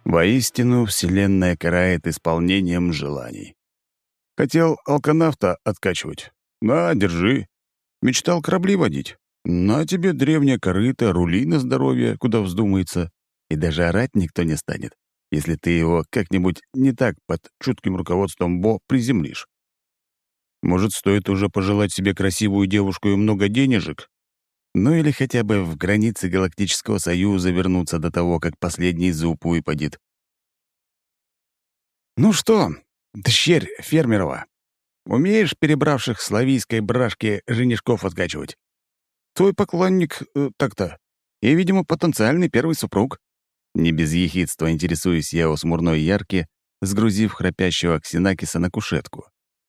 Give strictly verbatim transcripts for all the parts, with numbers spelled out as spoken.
Воистину, Вселенная карает исполнением желаний. Хотел алканавта откачивать? На, держи. Мечтал корабли водить? На тебе древняя корыта, рули на здоровье, куда вздумается. И даже орать никто не станет, если ты его как-нибудь не так под чутким руководством Бо приземлишь. Может, стоит уже пожелать себе красивую девушку и много денежек? Ну или хотя бы в границы Галактического Союза вернуться до того, как последний зуб выпадет. «Ну что, дщерь Фермерова, умеешь перебравших с лавийской брашки женишков откачивать? Твой поклонник э, так-то. И, видимо, потенциальный первый супруг». Не без ехидства интересуюсь я у смурной Ярки, сгрузив храпящего Ксенакиса на кушетку.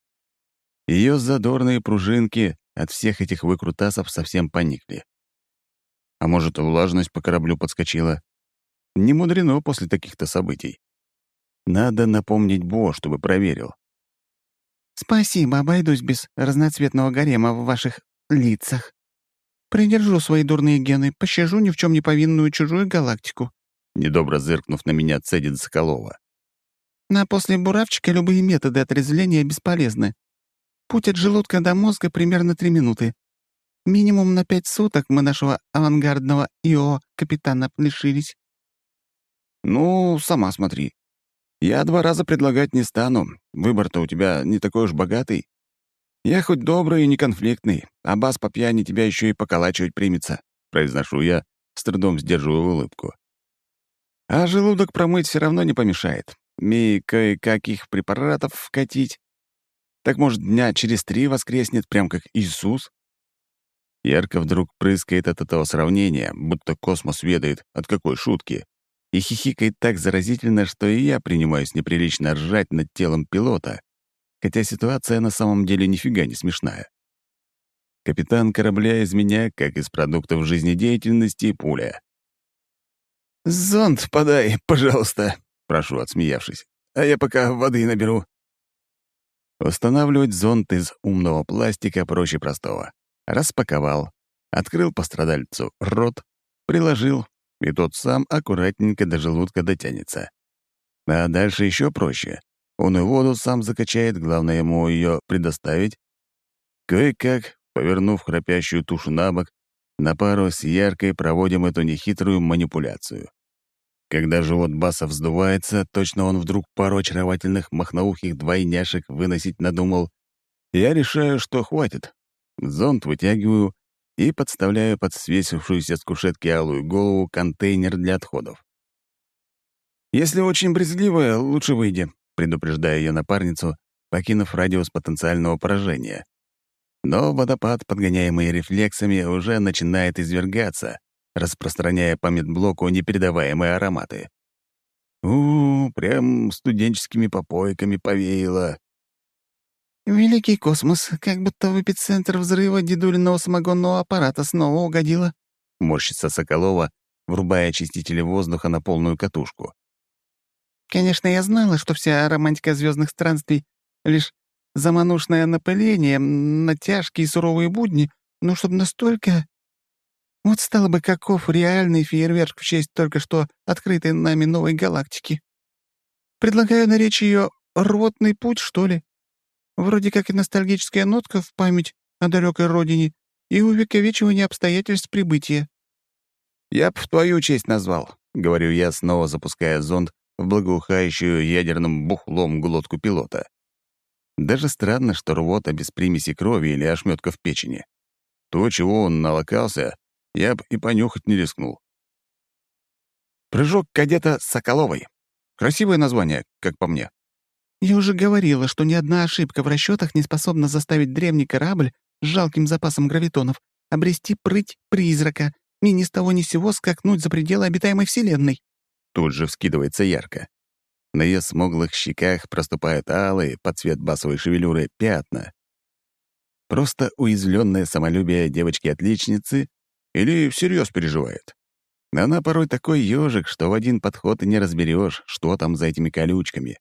Ее задорные пружинки от всех этих выкрутасов совсем поникли. А может, влажность по кораблю подскочила? Не мудрено после таких-то событий. Надо напомнить Бо, чтобы проверил. «Спасибо, обойдусь без разноцветного гарема в ваших лицах. Придержу свои дурные гены, пощажу ни в чем не повинную чужую галактику», недобро зыркнув на меня, цедит Соколова. «На после буравчика любые методы отрезвления бесполезны. Путь от желудка до мозга примерно три минуты. Минимум на пять суток мы нашего авангардного ИО капитана лишились». «Ну, сама смотри. Я два раза предлагать не стану. Выбор-то у тебя не такой уж богатый. Я хоть добрый и неконфликтный, а бас по пьяни тебя еще и поколачивать примется», произношу я, с трудом сдерживаю улыбку. «А желудок промыть все равно не помешает. И кое-каких препаратов вкатить. Так, может, дня через три воскреснет, прям как Иисус?» Ярко вдруг прыскает от этого сравнения, будто космос ведает, от какой шутки, и хихикает так заразительно, что и я принимаюсь неприлично ржать над телом пилота, хотя ситуация на самом деле нифига не смешная. Капитан корабля из меня, как из продуктов жизнедеятельности, пуля. «Зонт подай, пожалуйста», — прошу, отсмеявшись, «а я пока воды наберу». Устанавливать зонт из умного пластика проще простого. Распаковал, открыл пострадальцу рот, приложил, и тот сам аккуратненько до желудка дотянется. А дальше еще проще. Он и воду сам закачает, главное ему ее предоставить. Кое-как, повернув храпящую тушу на бок, на пару с Яркой проводим эту нехитрую манипуляцию. Когда живот баса вздувается, точно он вдруг пару очаровательных махноухих двойняшек выносить надумал, я решаю, что хватит. Зонт вытягиваю и подставляю под свесившуюся с кушетки алую голову контейнер для отходов. «Если очень брезгливая, лучше выйди», — предупреждаю ее напарницу, покинув радиус потенциального поражения. Но водопад, подгоняемый рефлексами, уже начинает извергаться, распространяя по медблоку непередаваемые ароматы. у, -у прям студенческими попойками повеяло. «Великий космос, как будто в эпицентр взрыва дедулиного самогонного аппарата снова угодила», — морщится Соколова, врубая очистители воздуха на полную катушку. «Конечно, я знала, что вся романтика звездных странствий — лишь заманушное напыление, натяжки и суровые будни, но чтобы настолько... Вот стало бы каков реальный фейерверк в честь только что открытой нами новой галактики. Предлагаю наречь ее «Рвотный путь», что ли? Вроде как и ностальгическая нотка в память о далекой родине и увековечивание обстоятельств прибытия». «Я б в твою честь назвал», — говорю я, снова запуская зонд в благоухающую ядерным бухлом глотку пилота. Даже странно, что рвота без примеси крови или ошметка в печени. То, чего он налокался, я б и понюхать не рискнул. «Прыжок кадета Соколовой». Красивое название, как по мне. «Я уже говорила, что ни одна ошибка в расчетах не способна заставить древний корабль с жалким запасом гравитонов обрести прыть призрака и ни с того ни с сего скакнуть за пределы обитаемой Вселенной». Тут же вскидывается Ярко. На ее смуглых щеках проступают алые, под цвет басовой шевелюры, пятна. Просто уязвленное самолюбие девочки-отличницы или всерьез переживает? Она порой такой ежик, что в один подход и не разберешь, что там за этими колючками.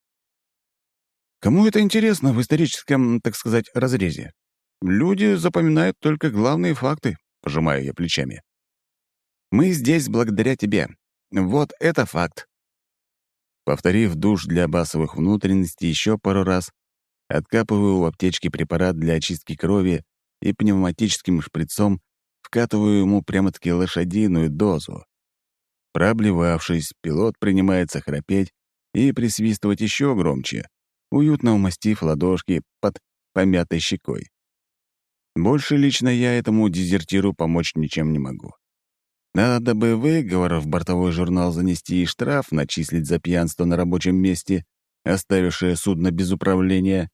Кому это интересно в историческом, так сказать, разрезе? Люди запоминают только главные факты, пожимаю я плечами. Мы здесь благодаря тебе. Вот это факт. Повторив душ для басовых внутренностей еще пару раз, откапываю в аптечке препарат для очистки крови и пневматическим шприцом вкатываю ему прямо-таки лошадиную дозу. Проблевавшись, пилот принимается храпеть и присвистывать еще громче, уютно умастив ладошки под помятой щекой. Больше лично я этому дезертиру помочь ничем не могу. Надо бы выговор в бортовой журнал занести и штраф начислить за пьянство на рабочем месте, оставившее судно без управления.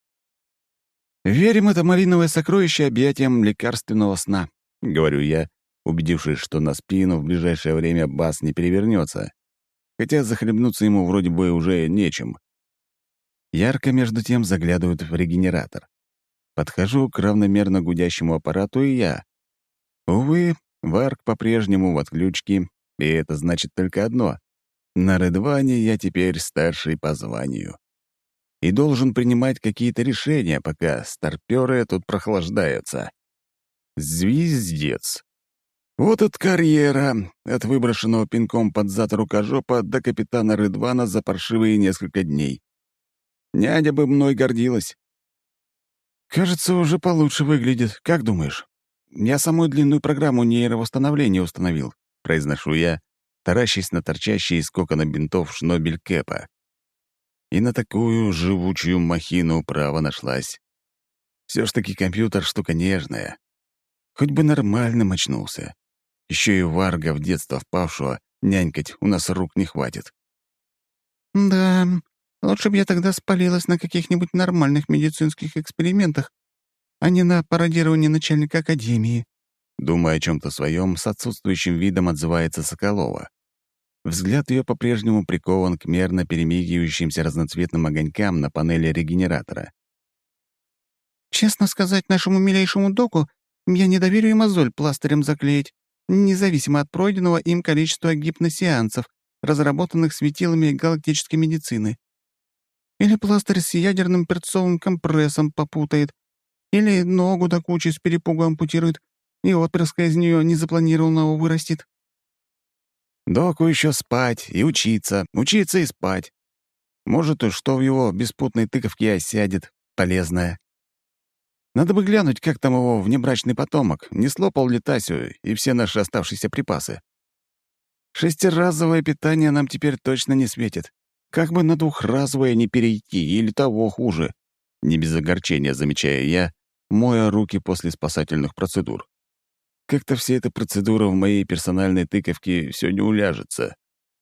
«Верим это малиновое сокровище объятиям лекарственного сна», — говорю я, убедившись, что на спину в ближайшее время бас не перевернется, хотя захлебнуться ему вроде бы уже нечем. Ярко между тем заглядывает в регенератор. Подхожу к равномерно гудящему аппарату и я. Увы, Варк по-прежнему в отключке, и это значит только одно. На Редване я теперь старший по званию. И должен принимать какие-то решения, пока старпёры тут прохлаждаются. Звездец. Вот от карьера, от выброшенного пинком под зад рукожопа до капитана Редвана за паршивые несколько дней. Нядя бы мной гордилась. «Кажется, уже получше выглядит. Как думаешь?» «Я самую длинную программу нейровосстановления установил», — произношу я, таращась на торчащий из кокона бинтов шнобель Кэпа. И на такую живучую махину право нашлась. Все ж таки компьютер — штука нежная. Хоть бы нормальным очнулся. Еще и варга в детство впавшего нянькать у нас рук не хватит. «Да, лучше бы я тогда спалилась на каких-нибудь нормальных медицинских экспериментах, а не на пародировании начальника академии», думая о чем то своем, с отсутствующим видом отзывается Соколова. Взгляд ее по-прежнему прикован к мерно перемигивающимся разноцветным огонькам на панели регенератора. «Честно сказать нашему милейшему доку, я не доверю и мозоль пластырем заклеить, независимо от пройденного им количества гипносеансов, разработанных светилами галактической медицины. Или пластырь с ядерным перцовым компрессом попутает, или ногу до кучи с перепугу ампутирует, и отпрыска из нее незапланированного вырастет». Доку еще спать и учиться, учиться и спать. Может, и что в его беспутной тыковке осядет, полезное. Надо бы глянуть, как там его внебрачный потомок, не слопал ли Тасю и все наши оставшиеся припасы. Шестиразовое питание нам теперь точно не светит. Как бы на двухразовое не перейти, или того хуже. Не без огорчения замечаю я, моя руки после спасательных процедур. Как-то вся эта процедура в моей персональной тыковке все не уляжется.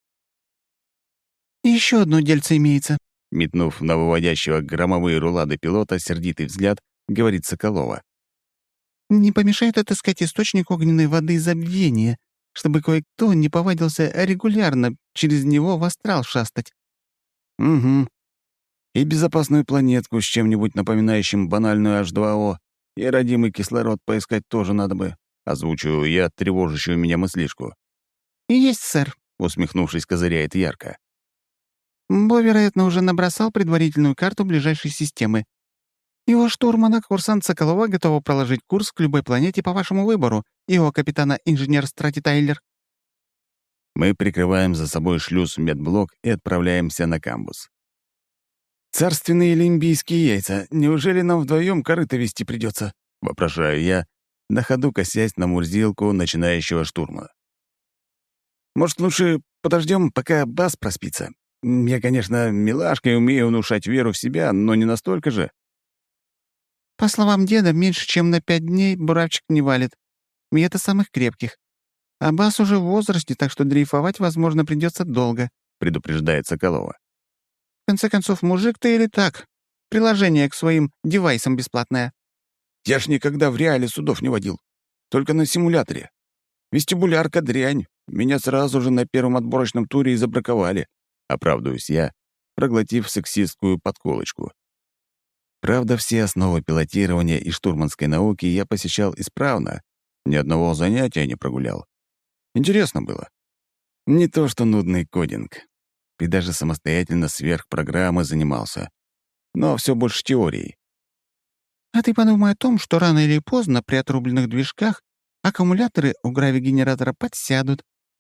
«Еще одно дельце имеется», — Метнув на выводящего громовые рулады пилота сердитый взгляд, говорит Соколова. «Не помешает отыскать источник огненной воды забвения, чтобы кое-кто не повадился регулярно через него в астрал шастать». Угу. И безопасную планетку с чем-нибудь напоминающим банальную эйч два о, и родимый кислород поискать тоже надо бы. Озвучиваю я тревожащую меня мыслишку. «Есть, сэр», — усмехнувшись, козыряет ярко. Бо, вероятно, уже набросал предварительную карту ближайшей системы. Его штурмана, курсант Соколова, готова проложить курс к любой планете по вашему выбору, его капитана инженер Страти Тайлер». Мы прикрываем за собой шлюз в медблок и отправляемся на камбус. «Царственные лимбийские яйца, неужели нам вдвоем корыто вести придется? Вопрошаю я, на ходу косясь на мурзилку начинающего штурма. «Может, лучше подождем, пока бас проспится? Я, конечно, милашка и умею внушать веру в себя, но не настолько же». «По словам деда, меньше чем на пять дней буравчик не валит. И это самых крепких. А Бас уже в возрасте, так что дрейфовать, возможно, придется долго», — предупреждает Соколова. «В конце концов, мужик ты или так? Приложение к своим девайсам бесплатное». «Я ж никогда в реале судов не водил. Только на симуляторе. Вестибулярка дрянь. Меня сразу же на первом отборочном туре и забраковали», — оправдываюсь я, проглотив сексистскую подколочку. Правда, все основы пилотирования и штурманской науки я посещал исправно, ни одного занятия не прогулял. Интересно было. Не то что нудный кодинг. И даже самостоятельно сверхпрограммы занимался. Но все больше теорией. «А ты подумай о том, что рано или поздно при отрубленных движках аккумуляторы у гравигенератора подсядут.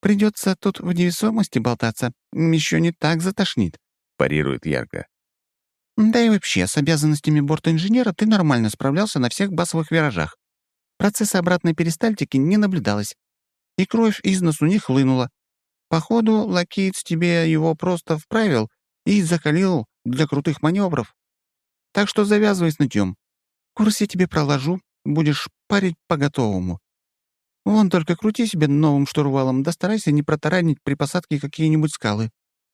Придется тут в невесомости болтаться. Еще не так затошнит», — парирует Ярко. «Да и вообще, с обязанностями бортинженера ты нормально справлялся на всех басовых виражах. Процесса обратной перистальтики не наблюдалось, и кровь из носу не хлынула. Походу, Лакейтс тебе его просто вправил и закалил для крутых маневров. Так что завязывай с нытьем. Курс я тебе проложу, будешь парить по-готовому. Вон только крути себе новым штурвалом, да старайся не протаранить при посадке какие-нибудь скалы».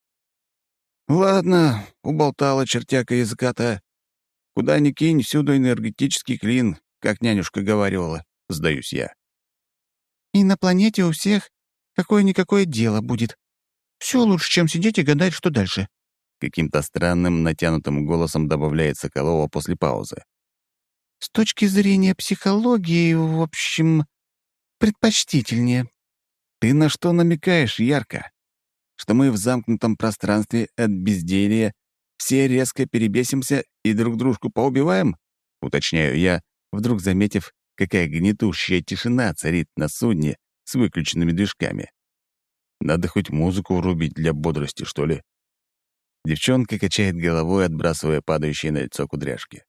«Ладно, уболтала чертяка языка-то. Куда ни кинь, всюду энергетический клин, как нянюшка говорила», — сдаюсь я. «И на планете у всех какое-никакое дело будет. Все лучше, чем сидеть и гадать, что дальше», — каким-то странным, натянутым голосом добавляет Соколова после паузы. «С точки зрения психологии, в общем, предпочтительнее». «Ты на что намекаешь, Ярко? Что мы в замкнутом пространстве от безделья все резко перебесимся и друг дружку поубиваем?» — уточняю я, вдруг заметив, какая гнетущая тишина царит на судне с выключенными движками. Надо хоть музыку врубить для бодрости, что ли. Девчонка качает головой, отбрасывая падающие на лицо кудряшки.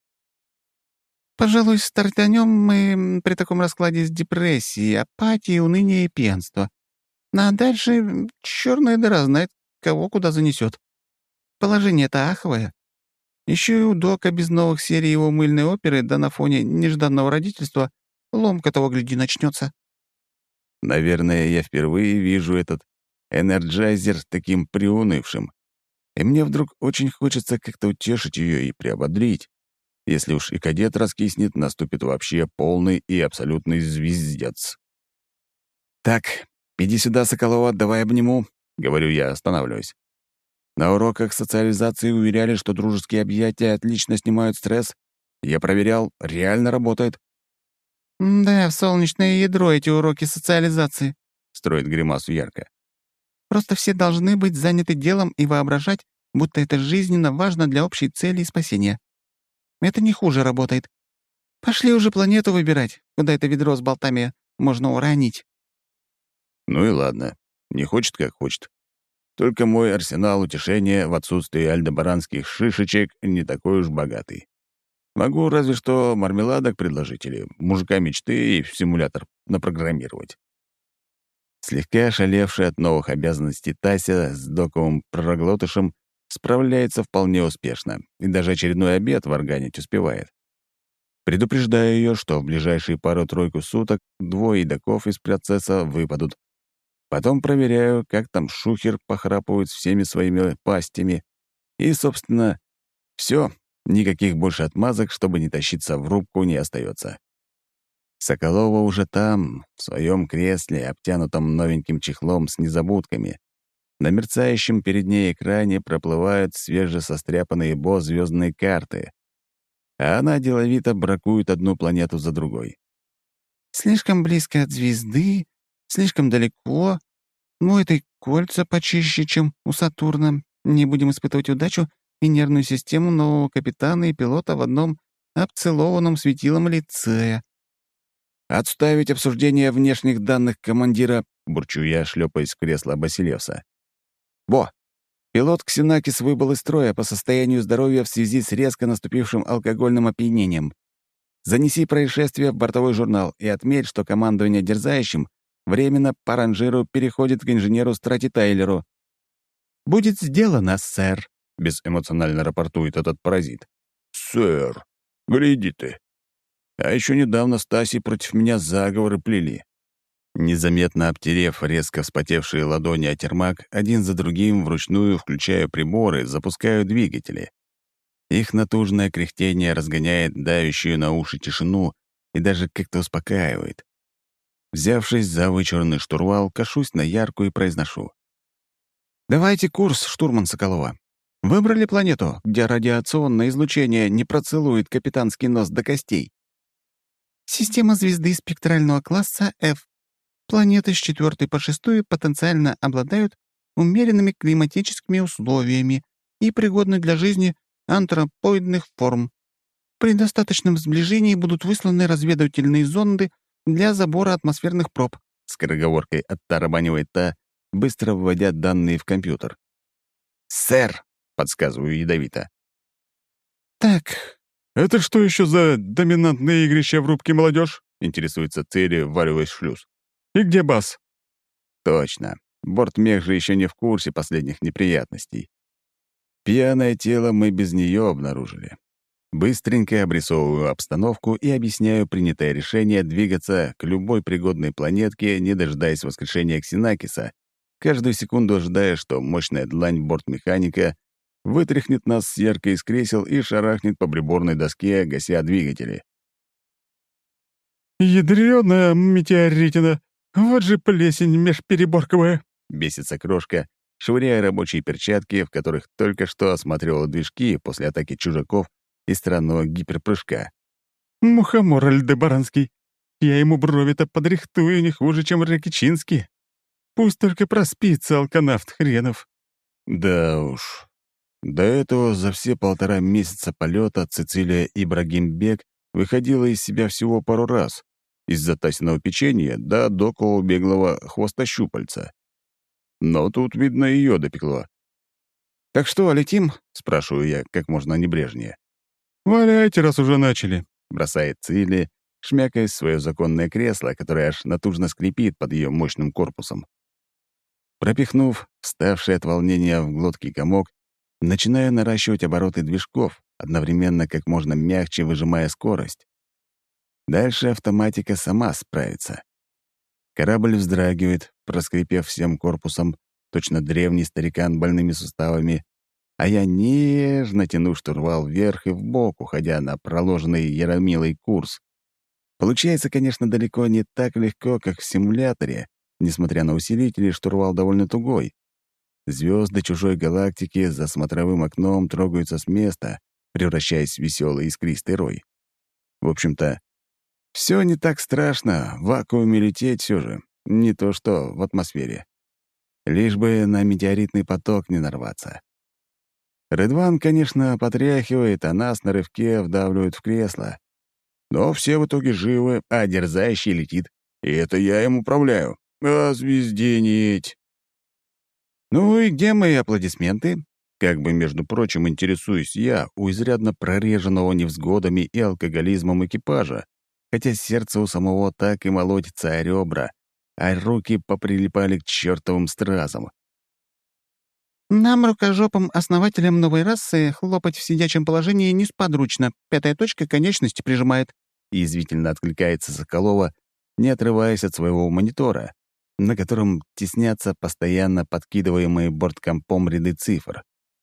«Пожалуй, стартанем мы при таком раскладе с депрессией, апатией, уныния и пьянства. А дальше черная дыра знает, кого куда занесет. Положение-то аховое. Еще и у Дока без новых серий его мыльной оперы, да на фоне нежданного родительства ломка того, гляди, начнется. Наверное, я впервые вижу этот энерджайзер таким приунывшим. И мне вдруг очень хочется как-то утешить ее и приободрить. Если уж и кадет раскиснет, наступит вообще полный и абсолютный звездец. «Так, иди сюда, Соколова, давай обниму», — говорю я, останавливаясь. На уроках социализации уверяли, что дружеские объятия отлично снимают стресс. Я проверял, реально работает. «Да, в солнечное ядро эти уроки социализации», — строит гримасу Ярко. «Просто все должны быть заняты делом и воображать, будто это жизненно важно для общей цели и спасения. Это не хуже работает. Пошли уже планету выбирать, куда это ведро с болтами можно уронить». Ну и ладно, не хочет, как хочет. Только мой арсенал утешения в отсутствии альдебаранских шишечек не такой уж богатый. Могу разве что мармеладок предложить или мужика мечты и в симулятор напрограммировать. Слегка ошалевший от новых обязанностей Тася с доковым пророглотышем справляется вполне успешно и даже очередной обед варганить успевает. Предупреждаю ее, что в ближайшие пару-тройку суток двое едоков из процесса выпадут. Потом проверяю, как там шухер похрапывает всеми своими пастями. И, собственно, все. Никаких больше отмазок, чтобы не тащиться в рубку, не остается. Соколова уже там, в своем кресле, обтянутом новеньким чехлом с незабудками. На мерцающем перед ней экране проплывают свежесостряпанные бо звездные карты. А она деловито бракует одну планету за другой. «Слишком близко от звезды, слишком далеко. Ну, это и кольца почище, чем у Сатурна. Не будем испытывать удачу и нервную систему нового капитана и пилота в одном обцелованном светилом лице». «Отставить обсуждение внешних данных командира», — бурчу я, шлепаясь в кресло Басилевса. «Во! Пилот Ксенакис выбыл из строя по состоянию здоровья в связи с резко наступившим алкогольным опьянением. Занеси происшествие в бортовой журнал и отметь, что командование дерзающим временно по ранжиру переходит к инженеру Страти Тайлеру». «Будет сделано, сэр», — безэмоционально рапортует этот паразит. «Сэр, гляди ты. А еще недавно Стаси против меня заговоры плели». Незаметно обтерев резко вспотевшие ладони о термак, один за другим вручную включаю приборы, запускаю двигатели. Их натужное кряхтение разгоняет давящую на уши тишину и даже как-то успокаивает. Взявшись за вычурный штурвал, кашусь на яркую и произношу. «Давайте курс, штурман Соколова. Выбрали планету, где радиационное излучение не процелует капитанский нос до костей?» «Система звезды спектрального класса F. Планеты с четвертой по шестую потенциально обладают умеренными климатическими условиями и пригодны для жизни антропоидных форм. При достаточном сближении будут высланы разведывательные зонды для забора атмосферных проб. — скороговоркой оттарабанивает та, быстро вводя данные в компьютер. «Сэр!» — подсказываю ядовито. «Так, «Это что еще за доминантное игрище в рубке молодежь?» — интересуется Цири, вваливаясь в шлюз. «И где Бас?» Точно. Бортмех же еще не в курсе последних неприятностей. Пьяное тело мы без нее обнаружили. Быстренько обрисовываю обстановку и объясняю принятое решение двигаться к любой пригодной планетке, не дожидаясь воскрешения Ксенакиса, каждую секунду ожидая, что мощная длань бортмеханика вытряхнет нас с ярко из кресел и шарахнет по приборной доске, гася двигатели. «Ядрёная метеоритина! Вот же плесень межпереборковая!» — бесится Крошка, швыряя рабочие перчатки, в которых только что осматривала движки после атаки чужаков и странного гиперпрыжка. «Мухомор Альдебаранский! Я ему брови-то подрихтую не хуже, чем Ракичинский. Пусть только проспится, алканавт хренов!» Да уж. До этого за все полтора месяца полета Цицилия Ибрагимбек выходила из себя всего пару раз. Из-за Тасиного печенья до докового беглого хвостощупальца. Но тут, видно, ее допекло. «Так что, летим?» — спрашиваю я как можно небрежнее. «Валяйте, раз уже начали!» — бросает Цилли, шмякаясь в свое законное кресло, которое аж натужно скрипит под ее мощным корпусом. Пропихнув вставший от волнения в глотке комок, начинаю наращивать обороты движков, одновременно как можно мягче выжимая скорость. Дальше автоматика сама справится. Корабль вздрагивает, проскрипев всем корпусом, точно древний старикан больными суставами, а я нежно тяну штурвал вверх и вбок, уходя на проложенный Яромилой курс. Получается, конечно, далеко не так легко, как в симуляторе. Несмотря на усилители, штурвал довольно тугой. Звезды чужой галактики за смотровым окном трогаются с места, превращаясь в веселый искристый рой. В общем-то, все не так страшно, в вакууме лететь все же, не то что в атмосфере. Лишь бы на метеоритный поток не нарваться. Рыдван, конечно, потряхивает, а нас на рывке вдавливают в кресло. Но все в итоге живы, а дерзающий летит. И это я им управляю. А звезденить. Ну и где мои аплодисменты? Как бы, между прочим, интересуюсь я у изрядно прореженного невзгодами и алкоголизмом экипажа, хотя сердце у самого так и молотится о ребра, а руки поприлипали к чертовым стразам. Нам, рукожопым основателям новой расы, хлопать в сидячем положении несподручно. Пятая точка конечности прижимает». Язвительно откликается Соколова, не отрываясь от своего монитора, на котором теснятся постоянно подкидываемые борткомпом ряды цифр.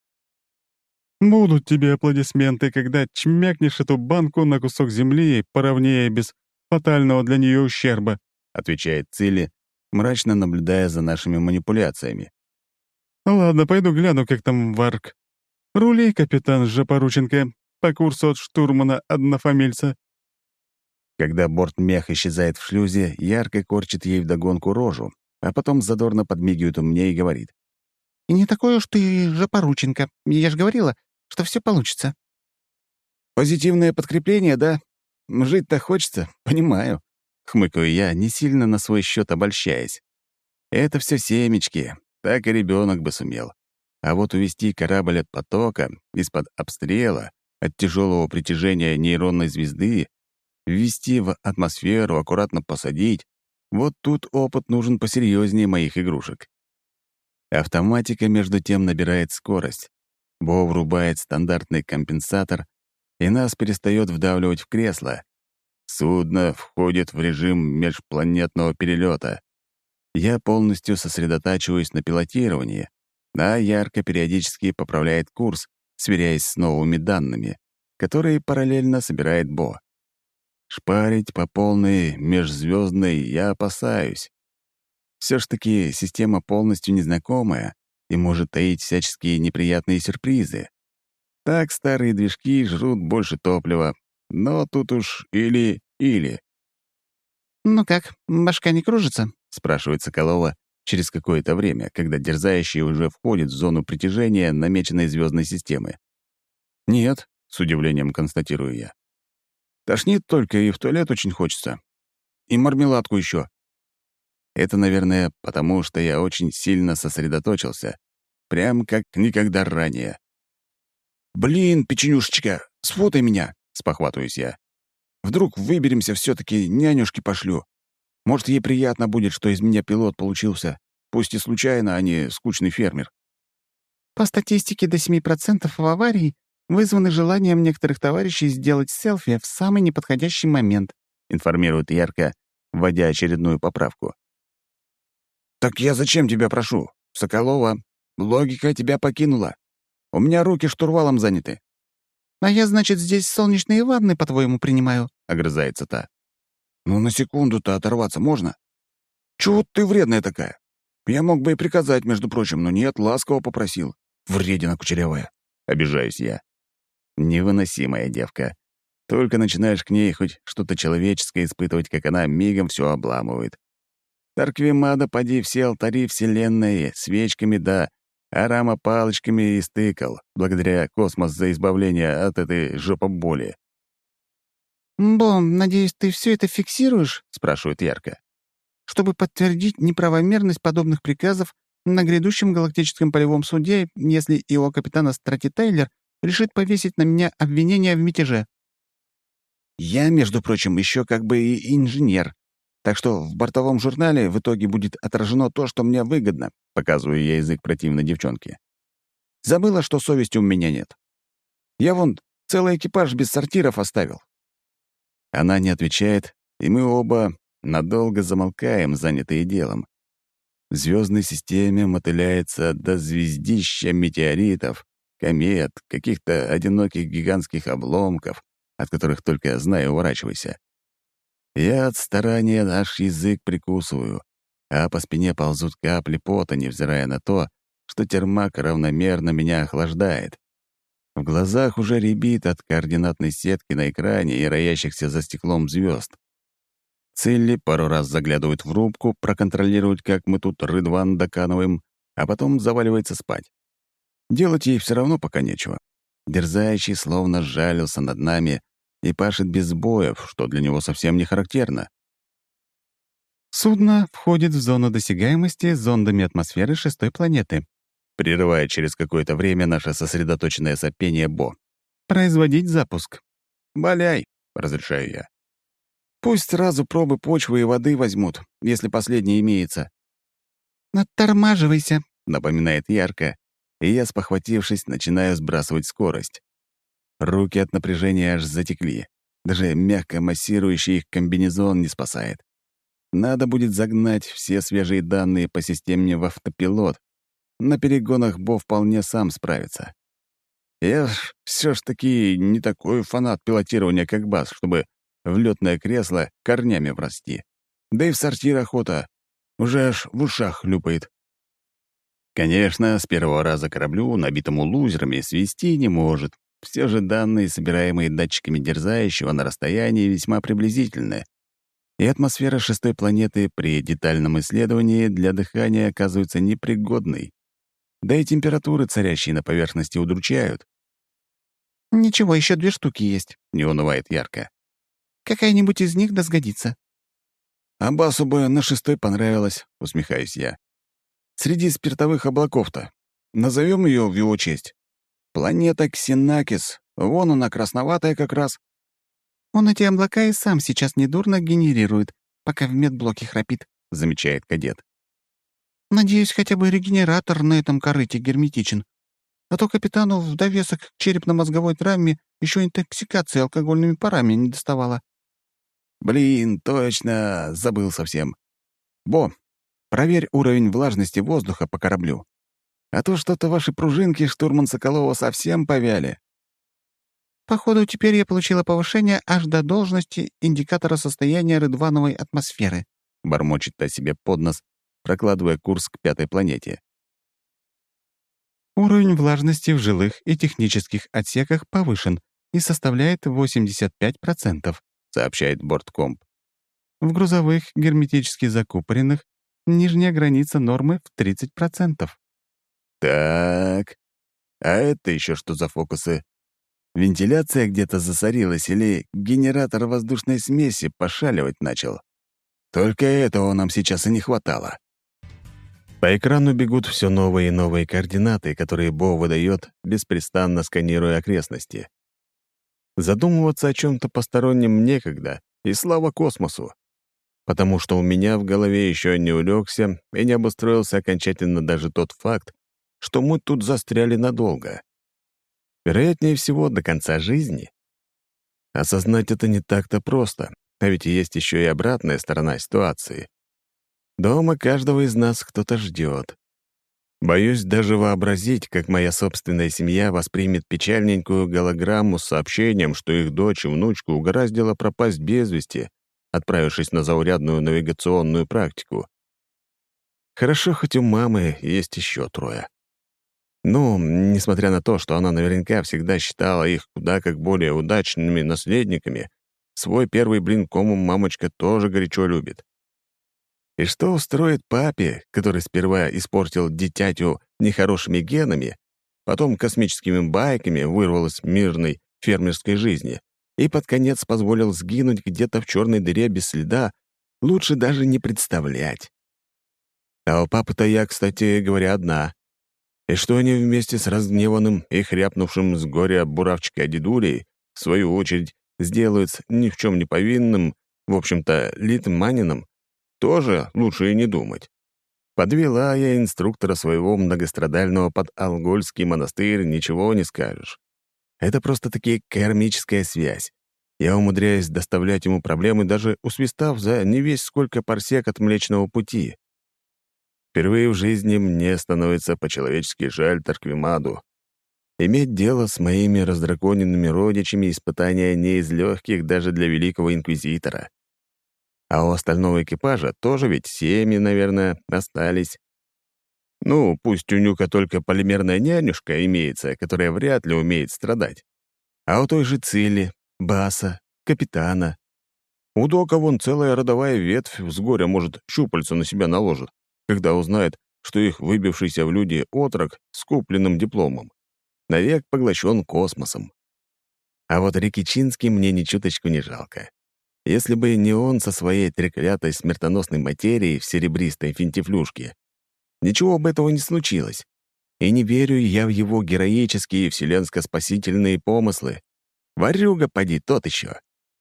«Будут тебе аплодисменты, когда чмякнешь эту банку на кусок земли поровнее без фатального для нее ущерба», — отвечает Цилли, мрачно наблюдая за нашими манипуляциями. «Ладно, пойду гляну, как там Варк. Рули, капитан Жапорученко, по курсу от штурмана однофамильца». Когда бортмех исчезает в шлюзе, ярко корчит ей вдогонку рожу, а потом задорно подмигивает мне и говорит. «И не такой уж ты Жапорученко. Я же говорила, что все получится». «Позитивное подкрепление, да? Жить-то хочется, понимаю», — хмыкаю я, не сильно на свой счет обольщаясь. «Это все семечки, так и ребенок бы сумел. А вот увести корабль от потока, из-под обстрела, от тяжелого притяжения нейронной звезды, ввести в атмосферу, аккуратно посадить, вот тут опыт нужен посерьезнее моих игрушек». Автоматика, между тем, набирает скорость. Бо врубает стандартный компенсатор, и нас перестает вдавливать в кресло. Судно входит в режим межпланетного перелета. Я полностью сосредотачиваюсь на пилотировании, а ярко периодически поправляет курс, сверяясь с новыми данными, которые параллельно собирает Бо. Шпарить по полной межзвездной я опасаюсь. Все ж таки система полностью незнакомая и может таить всяческие неприятные сюрпризы. Так старые движки жрут больше топлива, но тут уж или-или. «Ну как, башка не кружится?» — спрашивает Соколова через какое-то время, когда дерзающий уже входит в зону притяжения намеченной звездной системы. «Нет», — с удивлением констатирую я. «Тошнит только, и в туалет очень хочется. И мармеладку еще». Это, наверное, потому что я очень сильно сосредоточился, прям как никогда ранее. «Блин, печенюшечка, сфотай меня!» — спохватываюсь я. «Вдруг выберемся все-таки, нянюшке пошлю. Может, ей приятно будет, что из меня пилот получился, пусть и случайно, а не скучный фермер». По статистике, до семи процентов в аварии вызваны желанием некоторых товарищей сделать селфи в самый неподходящий момент, информирует Ярко, вводя очередную поправку. «Так я зачем тебя прошу? Соколова, логика тебя покинула. У меня руки штурвалом заняты». «А я, значит, здесь солнечные ванны, по-твоему, принимаю?» — огрызается та. «Ну, на секунду-то оторваться можно? Чего ты вредная такая? Я мог бы и приказать, между прочим, но нет, ласково попросил. Вредина кучерявая». Обижаюсь я. Невыносимая девка. Только начинаешь к ней хоть что-то человеческое испытывать, как она мигом все обламывает. Тарквимада поди все алтари вселенной свечками да арама палочками истыкал, благодаря космос за избавление от этой жопоболи. «Бом, надеюсь, ты все это фиксируешь?» — спрашивает Ярко. «Чтобы подтвердить неправомерность подобных приказов на грядущем галактическом полевом суде, если его капитана Страти Тайлер решит повесить на меня обвинение в мятеже». «Я, между прочим, еще как бы и инженер, так что в бортовом журнале в итоге будет отражено то, что мне выгодно», показываю я язык противной девчонке. «Забыла, что совести у меня нет. Я вон целый экипаж без сортиров оставил». Она не отвечает, и мы оба надолго замолкаем, занятые делом. В звездной системе мотыляется до звездища метеоритов, комет, каких-то одиноких гигантских обломков, от которых только знай уворачивайся. Я от старания наш язык прикусываю, а по спине ползут капли пота, невзирая на то, что термак равномерно меня охлаждает. В глазах уже рябит от координатной сетки на экране и роящихся за стеклом звезд. Цилли пару раз заглядывает в рубку, проконтролирует, как мы тут рыдван доканываем, а потом заваливается спать. Делать ей все равно пока нечего. Дерзающий словно сжалился над нами и пашет без сбоев, что для него совсем не характерно. Судно входит в зону досягаемости зондами атмосферы шестой планеты. Прерывая через какое-то время наше сосредоточенное сопение Бо. Производить запуск. «Валяй», — разрешаю я. «Пусть сразу пробы почвы и воды возьмут, если последнее имеется». «Оттормаживайся», — напоминает Ярко, и я, спохватившись, начинаю сбрасывать скорость. Руки от напряжения аж затекли. Даже мягко массирующий их комбинезон не спасает. Надо будет загнать все свежие данные по системе в автопилот. На перегонах Бо вполне сам справится. Я ж все ж таки не такой фанат пилотирования, как Бас, чтобы в лётное кресло корнями врасти. Да и в сортир охота. Уже аж в ушах хлюпает. Конечно, с первого раза кораблю, набитому лузерами, свести не может. Все же данные, собираемые датчиками дерзающего на расстоянии, весьма приблизительны. И атмосфера шестой планеты при детальном исследовании для дыхания оказывается непригодной. Да и температуры, царящие на поверхности, удручают. «Ничего, еще две штуки есть. Не унывает Ярко. Какая-нибудь из них да сгодится». «А Басу бы на шестой понравилось», — усмехаюсь я. «Среди спиртовых облаков-то. Назовем ее в его честь. Планета Ксенакис. Вон она, красноватая как раз». «Он эти облака и сам сейчас недурно генерирует, пока в медблоке храпит», — замечает кадет. «Надеюсь, хотя бы регенератор на этом корыте герметичен. А то капитану в довесок к черепно-мозговой травме еще интоксикации алкогольными парами не доставала». «Блин, точно, забыл совсем. Бо, проверь уровень влажности воздуха по кораблю. А то что-то ваши пружинки, штурман Соколова, совсем повяли». «Походу, теперь я получила повышение аж до должности индикатора состояния рыдвановой атмосферы», — бормочет та себе под нос, прокладывая курс к пятой планете. Уровень влажности в жилых и технических отсеках повышен и составляет восемьдесят пять процентов, сообщает борткомп. В грузовых, герметически закупоренных, нижняя граница нормы в тридцать процентов. Так, а это еще что за фокусы? Вентиляция где-то засорилась или генератор воздушной смеси пошаливать начал? Только этого нам сейчас и не хватало. По экрану бегут все новые и новые координаты, которые Бо выдает, беспрестанно сканируя окрестности. Задумываться о чем-то постороннем некогда, и слава космосу. Потому что у меня в голове еще не улегся и не обустроился окончательно даже тот факт, что мы тут застряли надолго. Вероятнее всего, до конца жизни. Осознать это не так-то просто, а ведь есть еще и обратная сторона ситуации. Дома каждого из нас кто-то ждет. Боюсь даже вообразить, как моя собственная семья воспримет печальненькую голограмму с сообщением, что их дочь и внучку угораздило пропасть без вести, отправившись на заурядную навигационную практику. Хорошо, хоть у мамы есть еще трое. Ну, несмотря на то, что она наверняка всегда считала их куда как более удачными наследниками, свой первый блин кому мамочка тоже горячо любит. И что устроит папе, который сперва испортил дитятю нехорошими генами, потом космическими байками вырвал из мирной фермерской жизни и под конец позволил сгинуть где-то в черной дыре без следа, лучше даже не представлять. А у папы-то я, кстати говоря, одна. И что они вместе с разгневанным и хряпнувшим с горя буравчикой дедулей, в свою очередь, сделают с ни в чем не повинным, в общем-то, литманином, тоже лучше и не думать. Подвела я инструктора своего многострадального под Алгольский монастырь, ничего не скажешь. Это просто-таки кармическая связь. Я умудряюсь доставлять ему проблемы, даже усвистав за не весь сколько парсек от Млечного Пути. Впервые в жизни мне становится по-человечески жаль Тарквимаду. Иметь дело с моими раздраконенными родичами — испытание не из легких даже для Великого Инквизитора. А у остального экипажа тоже ведь семьи, наверное, остались. Ну, пусть у Нюка только полимерная нянюшка имеется, которая вряд ли умеет страдать. А у той же Цилли, Баса, Капитана. У Дока вон целая родовая ветвь с горя, может, щупальца на себя наложит, когда узнает, что их выбившийся в люди отрок с купленным дипломом навек поглощен космосом. А вот Рикичинский мне ни чуточку не жалко. Если бы не он со своей треклятой смертоносной материей в серебристой финтифлюшке, ничего бы этого не случилось. И не верю я в его героические вселенско-спасительные помыслы. Ворюга, поди, тот еще.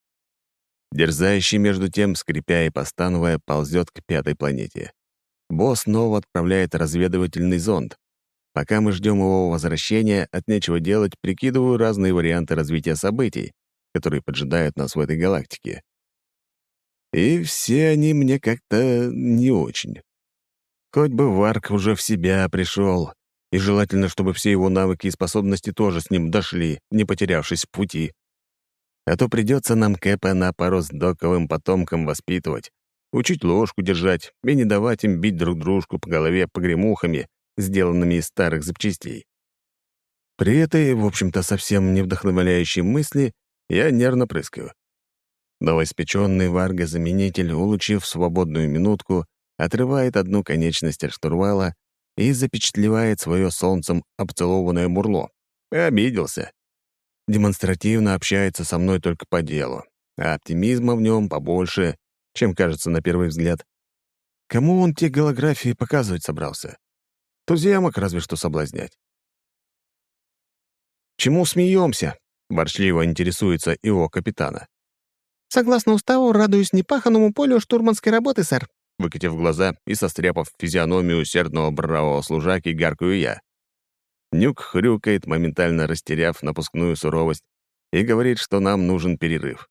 Дерзающий, между тем, скрипя и постановая, ползет к пятой планете. Босс снова отправляет разведывательный зонд. Пока мы ждем его возвращения, от нечего делать, прикидываю разные варианты развития событий, которые поджидают нас в этой галактике. И все они мне как-то не очень. Хоть бы Варк уже в себя пришел, и желательно, чтобы все его навыки и способности тоже с ним дошли, не потерявшись в пути. А то придется нам Кэпа на пару с доковым потомком воспитывать, учить ложку держать и не давать им бить друг дружку по голове погремухами, сделанными из старых запчастей. При этой, в общем-то, совсем не вдохновляющей мысли я нервно прыскаю. Новоиспеченный варга-заменитель, улучив свободную минутку, отрывает одну конечность от штурвала и запечатлевает свое солнцем обцелованное мурло. Обиделся. Демонстративно общается со мной только по делу, а оптимизма в нем побольше, чем кажется на первый взгляд. Кому он те голографии показывать собрался? Туземок разве что соблазнять. «Чему смеемся?» — ворчливо интересуется его капитана. «Согласно уставу, радуюсь непаханному полю штурманской работы, сэр». Выкатив глаза и состряпав физиономию усердного бравого служаки, гаркую я. Нюк хрюкает, моментально растеряв напускную суровость, и говорит, что нам нужен перерыв.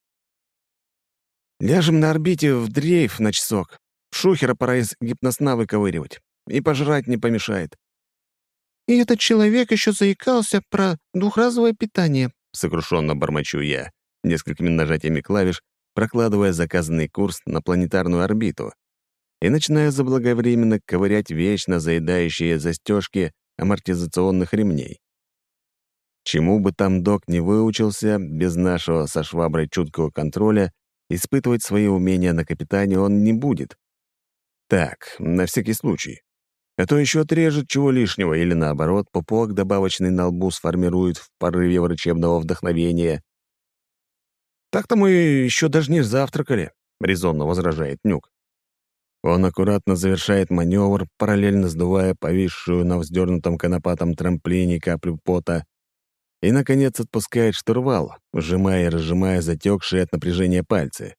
«Ляжем на орбите в дрейф на часок. Шухера пора из гипносна выковыривать. И пожрать не помешает». «И этот человек еще заикался про двухразовое питание», — сокрушенно бормочу я, несколькими нажатиями клавиш, прокладывая заказанный курс на планетарную орбиту, и начинаю заблаговременно ковырять вечно заедающие застежки амортизационных ремней. Чему бы там док не выучился, без нашего со шваброй чуткого контроля испытывать свои умения на капитане он не будет. Так, на всякий случай. А то еще отрежет чего лишнего, или наоборот, пупок добавочный на лбу сформирует в порыве врачебного вдохновения. Так-то мы еще даже не завтракали. — резонно возражает Нюк. Он аккуратно завершает маневр, параллельно сдувая повисшую на вздернутом конопатом трамплине каплю пота, и, наконец, отпускает штурвал, сжимая и разжимая затекшие от напряжения пальцы.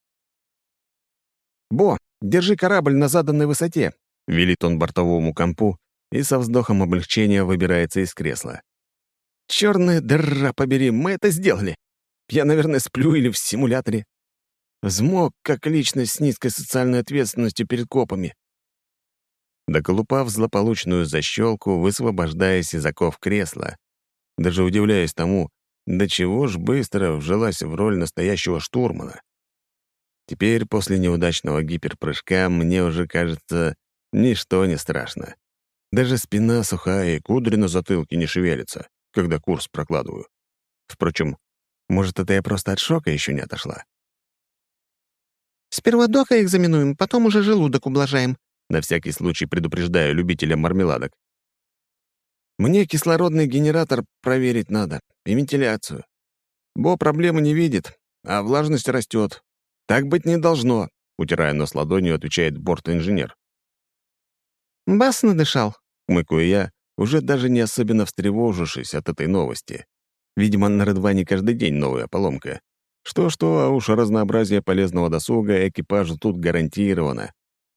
«Бо, держи корабль на заданной высоте», — велит он бортовому компу и со вздохом облегчения выбирается из кресла. «Чёрная дыра побери, мы это сделали! Я, наверное, сплю или в симуляторе. Взмок, как личность с низкой социальной ответственностью перед копами». Доколупав злополучную защелку, высвобождаясь из оков кресла, даже удивляясь тому, до чего ж быстро вжилась в роль настоящего штурмана. Теперь, после неудачного гиперпрыжка, мне уже кажется, ничто не страшно. Даже спина сухая и кудри на затылке не шевелятся, когда курс прокладываю. Впрочем, может, это я просто от шока еще не отошла. «Сперва дока экзаменуем, потом уже желудок ублажаем», на всякий случай предупреждаю любителя мармеладок. Мне кислородный генератор проверить надо и вентиляцию. Бо проблемы не видит, а влажность растет. Так быть не должно, утирая нос ладонью, отвечает бортинженер. «Бас надышал», — хмыкаю я, уже даже не особенно встревожившись от этой новости. Видимо, на Редване каждый день новая поломка. Что-что, а уж разнообразие полезного досуга экипажу тут гарантировано.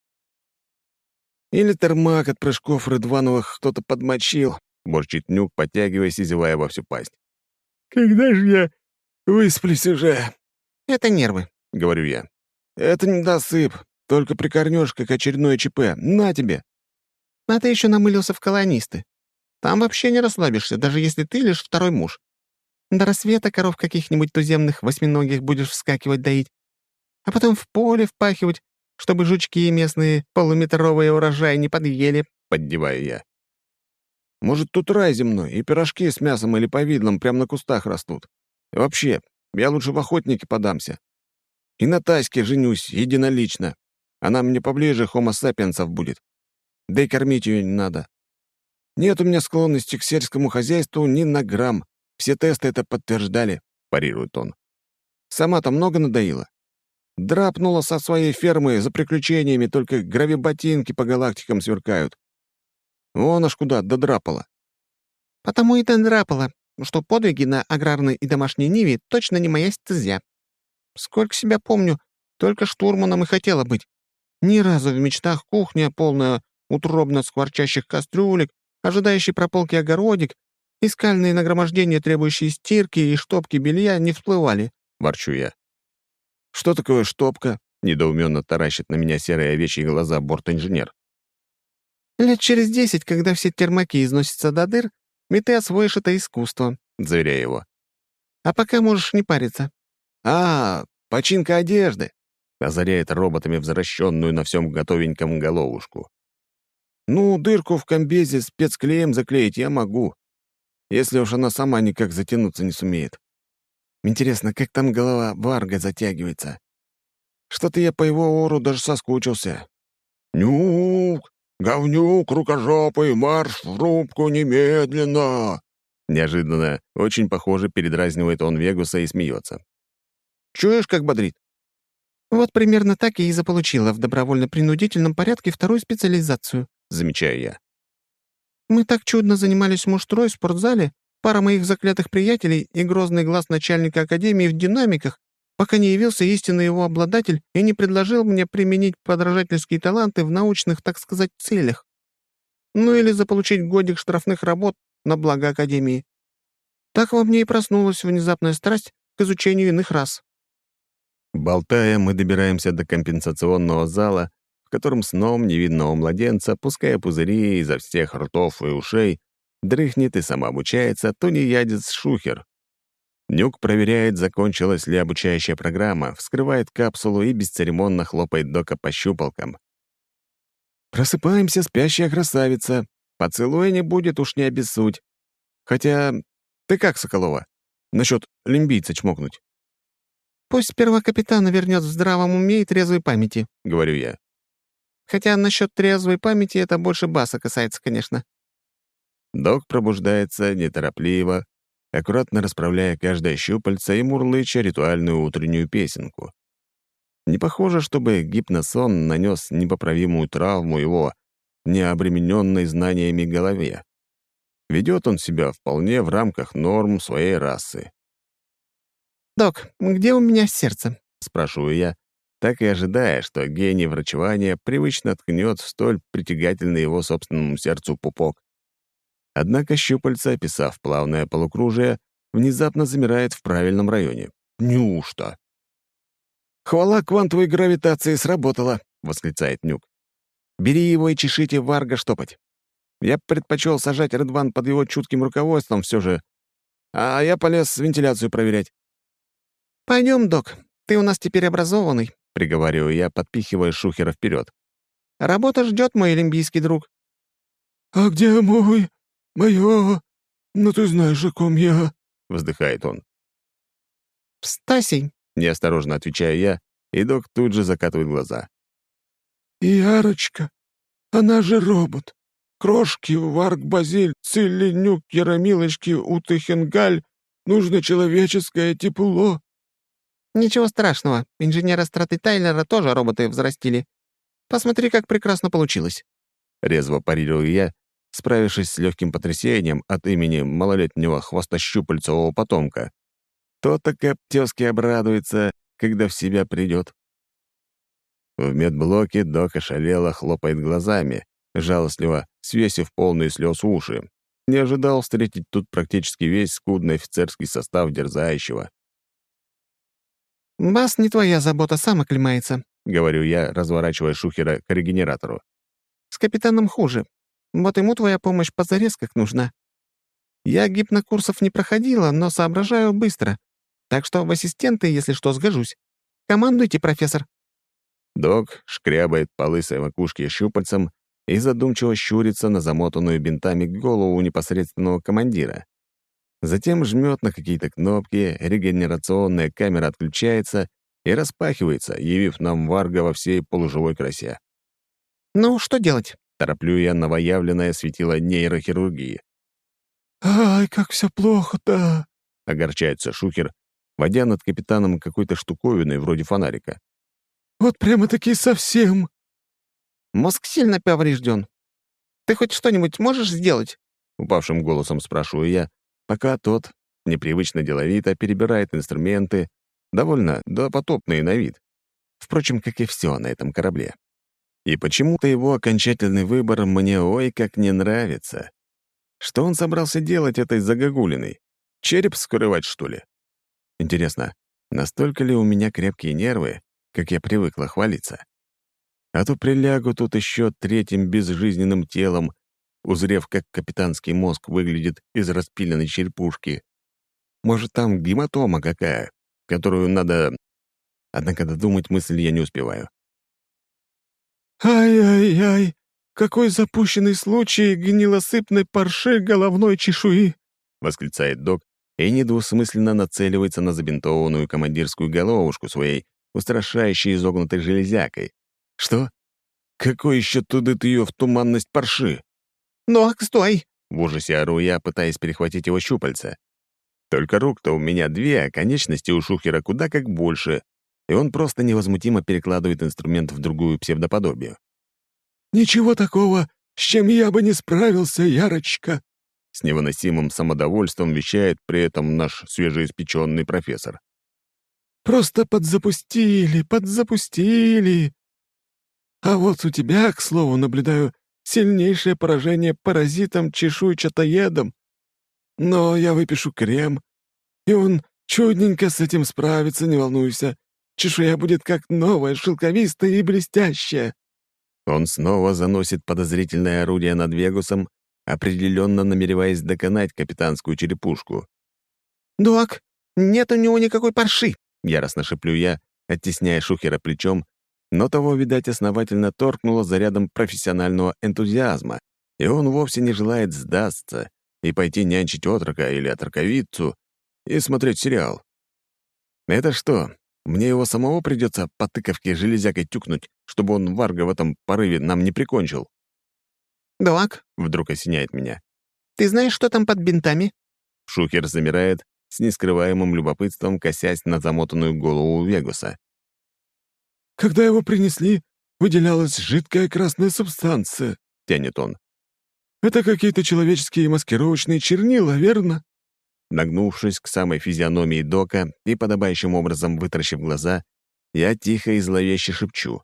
Или термак от прыжков Редвановых кто-то подмочил, борчит Нюк, подтягиваясь и зевая во всю пасть. «Когда же я высплюсь уже?» «Это нервы», — говорю я. «Это не досып, только прикорнешь, как очередное ЧП. На тебе!» «А ты еще намылился в колонисты. Там вообще не расслабишься, даже если ты лишь второй муж. До рассвета коров каких-нибудь туземных восьминогих будешь вскакивать доить, а потом в поле впахивать, чтобы жучки местные полуметровые урожаи не подъели», — поддеваю я. «Может, тут рай земной, и пирожки с мясом или повидлом прямо на кустах растут. И вообще, я лучше в охотники подамся. И на Таське женюсь единолично. Она мне поближе хомо сапиенсов будет. Да и кормить ее не надо. Нет у меня склонности к сельскому хозяйству ни на грамм. Все тесты это подтверждали», — парирует он. «Сама-то много надоела. Драпнула со своей фермы за приключениями, только гравиботинки по галактикам сверкают. Вон аж куда додрапала». «Потому и додрапала, что подвиги на аграрной и домашней ниве точно не моя стезя. Сколько себя помню, только штурманом и хотела быть. Ни разу в мечтах кухня, полная утробно скворчащих кастрюлек, ожидающий прополки огородик и скальные нагромождения, требующие стирки и штопки белья, не всплывали», — ворчу я. «Что такое штопка?» — недоуменно таращит на меня серые овечьи глаза бортинженер. «Лет через десять, когда все термаки износятся до дыр, и ты освоишь это искусство», — заверяю его. «А пока можешь не париться». «А, починка одежды!» — озаряет роботами возвращенную на всем готовеньком головушку. «Ну, дырку в комбезе спецклеем заклеить я могу, если уж она сама никак затянуться не сумеет. Интересно, как там голова Варга затягивается? Что-то я по его ору даже соскучился. Нюк, говнюк, рукожопый, марш в рубку немедленно!» Неожиданно, очень похоже, передразнивает он Вегуса и смеется. «Чуешь, как бодрит?» «Вот примерно так я и заполучила в добровольно-принудительном порядке вторую специализацию», — замечаю я. «Мы так чудно занимались муштрой в спортзале, пара моих заклятых приятелей и грозный глаз начальника академии в динамиках, пока не явился истинный его обладатель и не предложил мне применить подражательские таланты в научных, так сказать, целях. Ну или заполучить годик штрафных работ на благо академии. Так во мне и проснулась внезапная страсть к изучению иных рас». Болтая, мы добираемся до компенсационного зала, в котором сном невинного младенца, пуская пузыри изо всех ртов и ушей, дрыхнет и самообучается тунеядец Шухер. Нюк проверяет, закончилась ли обучающая программа, вскрывает капсулу и бесцеремонно хлопает Дока по щупалкам. «Просыпаемся, спящая красавица. Поцелуя не будет, уж не обессудь. Хотя, ты как, Соколова, насчет лимбийца чмокнуть?» «Пусть сперва капитана вернет в здравом уме и трезвой памяти», — говорю я. «Хотя насчет трезвой памяти это больше Баса касается, конечно». Док пробуждается неторопливо, аккуратно расправляя каждое щупальце и мурлыча ритуальную утреннюю песенку. Не похоже, чтобы гипносон нанес непоправимую травму его необремененной знаниями голове. Ведет он себя вполне в рамках норм своей расы. «Док, где у меня сердце?» — спрашиваю я, так и ожидая, что гений врачевания привычно ткнет в столь притягательный его собственному сердцу пупок. Однако щупальца, описав плавное полукружие, внезапно замирает в правильном районе. Неужто? «Хвала квантовой гравитации сработала!» — восклицает Нюк. «Бери его и чешите Варга штопать. Я предпочел сажать Редван под его чутким руководством все же, а я полез вентиляцию проверять». «Пойдем, док, ты у нас теперь образованный», — приговариваю я, подпихивая Шухера вперед. «Работа ждет, мой олимпийский друг». «А где мой... мое... ну ты знаешь, о ком я...» — вздыхает он. «Стасий», — неосторожно отвечаю я, и док тут же закатывает глаза. «Ярочка, она же робот. Крошки, Варг, Базиль, Цилли, Нюк, Яромилочки, Утыхенгаль. Нужно человеческое тепло». «Ничего страшного. Инженера Страты Тайлера тоже роботы взрастили. Посмотри, как прекрасно получилось». Резво парирую я, справившись с легким потрясением от имени малолетнего хвостощупальцевого потомка. То-то Коптёвски обрадуется, когда в себя придет. В медблоке док ошалело хлопает глазами, жалостливо свесив полные слез уши. Не ожидал встретить тут практически весь скудный офицерский состав дерзающего. «Бас, не твоя забота, сам оклемается», — говорю я, разворачивая Шухера к регенератору. «С капитаном хуже. Вот ему твоя помощь позарез как нужна. Я гипнокурсов не проходила, но соображаю быстро. Так что в ассистенты, если что, сгожусь. Командуйте, профессор». Док шкрябает по лысой макушке щупальцем и задумчиво щурится на замотанную бинтами голову непосредственного командира. Затем жмет на какие-то кнопки, регенерационная камера отключается и распахивается, явив нам Варга во всей полуживой красе. «Ну, что делать?» — тороплю я новоявленное светило нейрохирургии. «Ай, как все плохо-то!» — огорчается Шухер, водя над капитаном какой-то штуковиной вроде фонарика. «Вот прямо-таки совсем!» «Мозг сильно поврежден. Ты хоть что-нибудь можешь сделать?» — упавшим голосом спрашиваю я, пока тот непривычно деловито перебирает инструменты, довольно допотопные на вид. Впрочем, как и все на этом корабле. И почему-то его окончательный выбор мне ой как не нравится. Что он собрался делать этой загогулиной? Череп скрывать, что ли? Интересно, настолько ли у меня крепкие нервы, как я привыкла хвалиться? А то прилягу тут еще третьим безжизненным телом, узрев, как капитанский мозг выглядит из распиленной черепушки. Может, там гематома какая, которую надо... Однако додумать мысль я не успеваю. «Ай-ай-ай, какой запущенный случай гнилосыпной парши головной чешуи!» — восклицает док и недвусмысленно нацеливается на забинтованную командирскую головушку своей устрашающей изогнутой железякой. «Что? Какой еще тудыт ее в туманность парши?» «Док, стой!» — в ужасе ору я, пытаясь перехватить его щупальца. Только рук-то у меня две, а конечности у Шухера куда как больше, и он просто невозмутимо перекладывает инструмент в другую псевдоподобие. «Ничего такого, с чем я бы не справился, Ярочка!» С невыносимым самодовольством вещает при этом наш свежеиспеченный профессор. «Просто подзапустили, подзапустили. А вот у тебя, к слову, наблюдаю сильнейшее поражение паразитом чешуйчатоедом. Но я выпишу крем, и он чудненько с этим справится, не волнуйся. Чешуя будет как новая, шелковистая и блестящая». Он снова заносит подозрительное орудие над Вегусом, определенно намереваясь доконать капитанскую черепушку. «Док, нет у него никакой парши!» — яростно шеплю я, оттесняя Шухера плечом, но того, видать, основательно торкнуло зарядом профессионального энтузиазма, и он вовсе не желает сдастся и пойти нянчить отрока или отроковицу и смотреть сериал. Это что, мне его самого придется по тыковке железякой тюкнуть, чтобы он Варга в этом порыве нам не прикончил? «Док», — вдруг осеняет меня. «ты знаешь, что там под бинтами?» Шухер замирает, с нескрываемым любопытством косясь на замотанную голову Вегуса. Когда его принесли, выделялась жидкая красная субстанция», — тянет он. «Это какие-то человеческие маскировочные чернила, верно?» Нагнувшись к самой физиономии Дока и подобающим образом вытаращив глаза, я тихо и зловеще шепчу.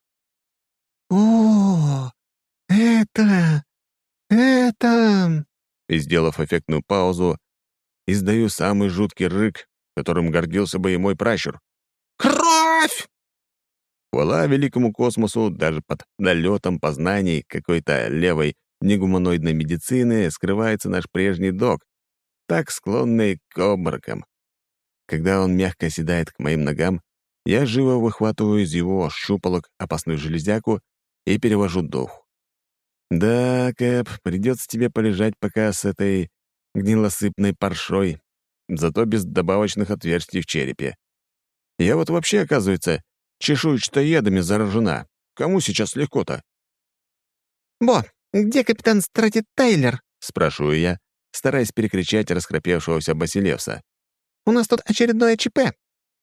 «О, это... это...» И, сделав эффектную паузу, издаю самый жуткий рык, которым гордился бы и мой пращур. «Кровь!» Хвала великому космосу, даже под налетом познаний какой-то левой негуманоидной медицины скрывается наш прежний Док, так склонный к обморокам. Когда он мягко оседает к моим ногам, я живо выхватываю из его щупалок опасную железяку и перевожу дух. «Да, Кэп, придется тебе полежать пока с этой гнилосыпной паршой, зато без добавочных отверстий в черепе. Я вот вообще, оказывается, чешуйчатоедами заражена. Кому сейчас легко-то?» «Бо, где капитан Страти Тайлер?» — спрашиваю я, стараясь перекричать расхрапевшегося Басилевса. «У нас тут очередное ЧП».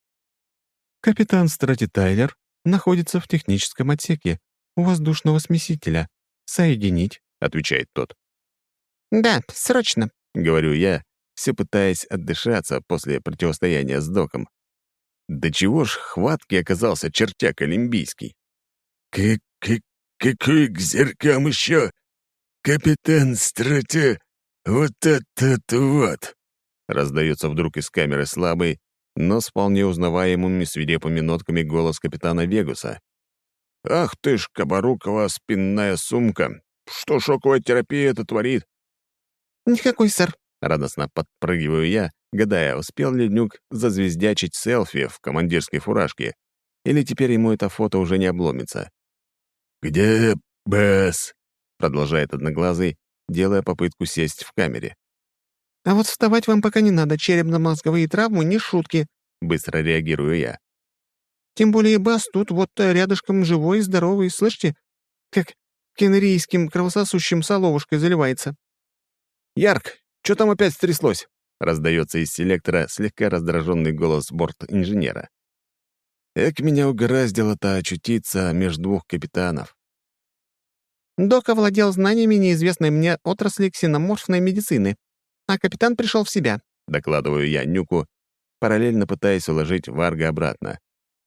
«Капитан Страти Тайлер находится в техническом отсеке у воздушного смесителя. Соединить», — отвечает тот. «Да, срочно», — говорю я, все пытаясь отдышаться после противостояния с Доком. Да чего ж хваткий оказался чертяк олимпийский. «К -к «Какой к зеркам еще? Капитан Страти, вот этот вот!» Раздается вдруг из камеры слабый, но с вполне узнаваемыми свирепыми нотками голос капитана Вегуса. «Ах ты ж, кабарукова спинная сумка! Что шоковая терапия это творит?» «Никакой, сэр». Радостно подпрыгиваю я, гадая, успел ли Нюк зазвездячить селфи в командирской фуражке, или теперь ему это фото уже не обломится. «Где Бэс?» — продолжает Одноглазый, делая попытку сесть в камере. «А вот вставать вам пока не надо, черепно-мозговые травмы не шутки», — быстро реагирую я. «Тем более Бас тут вот рядышком живой и здоровый, слышите? Как кенрийским кровососущим соловушкой заливается». «Ярк, что там опять стряслось?» — раздается из селектора слегка раздраженный голос борт-инженера. Эк, меня угораздило-то очутиться между двух капитанов. Док овладел знаниями неизвестной мне отрасли ксеноморфной медицины, а капитан пришел в себя», — докладываю я Нюку, параллельно пытаясь уложить Варга обратно.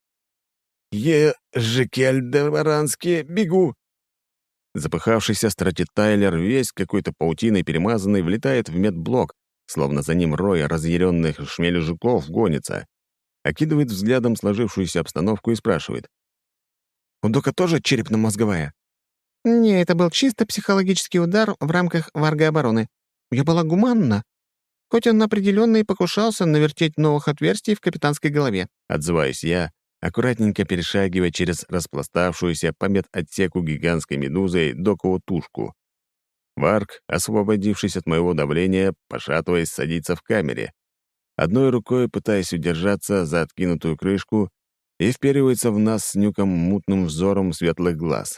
«Е-Жекельдебарански, бегу!» Запыхавшийся Страти Тайлер, весь какой-то паутиной перемазанный, влетает в медблок, словно за ним рой разъяренных шмележуков гонится, окидывает взглядом сложившуюся обстановку и спрашивает. «У Дока тоже черепно-мозговая?» «Не, это был чисто психологический удар в рамках варгообороны. Я была гуманна, хоть он определенно и покушался навертеть новых отверстий в капитанской голове». Отзываюсь я, аккуратненько перешагивая через распластавшуюся по медотсеку гигантской медузой Докову тушку. Варг, освободившись от моего давления, пошатываясь, садится в камере. Одной рукой пытаясь удержаться за откинутую крышку и вперивается в нас с Нюком мутным взором светлых глаз.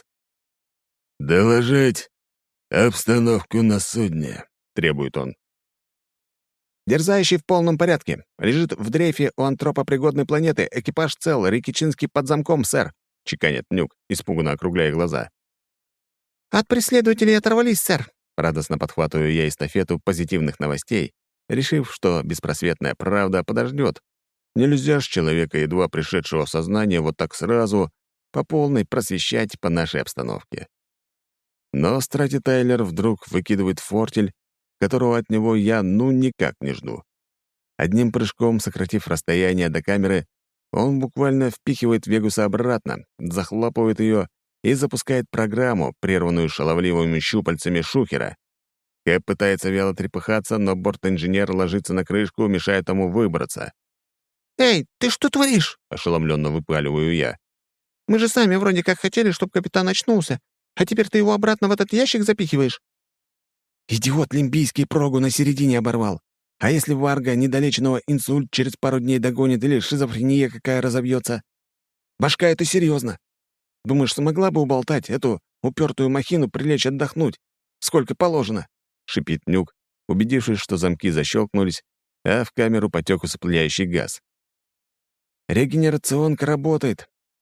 «Доложить обстановку на судне», — требует он. «Дерзающий в полном порядке. Лежит в дрейфе у антропопригодной планеты. Экипаж цел. Рикичинский под замком, сэр», — чеканит Нюк, испуганно округляя глаза. «От преследователей оторвались, сэр», — радостно подхватываю я эстафету позитивных новостей, решив, что беспросветная правда подождет. Нельзя ж человека, едва пришедшего в сознание, вот так сразу по полной просвещать по нашей обстановке. Но Страти Тайлер вдруг выкидывает фортель, которого от него я ну никак не жду. Одним прыжком, сократив расстояние до камеры, он буквально впихивает Вегуса обратно, захлопывает ее и запускает программу, прерванную шаловливыми щупальцами шухера. Кэп пытается вяло трепыхаться, но борт-инженер ложится на крышку, мешая тому выбраться. «Эй, ты что творишь?» — ошеломленно выпаливаю я. «Мы же сами вроде как хотели, чтобы капитан очнулся, а теперь ты его обратно в этот ящик запихиваешь». «Идиот лимбийский прогу на середине оборвал. А если Варга недолеченного инсульт через пару дней догонит или шизофрения какая разобьется? Башка — это серьезно. Думаешь, смогла бы уболтать эту упертую махину прилечь отдохнуть? Сколько положено?» — шипит Нюк, убедившись, что замки защелкнулись, а в камеру потек усыпляющий газ. «Регенерационка работает.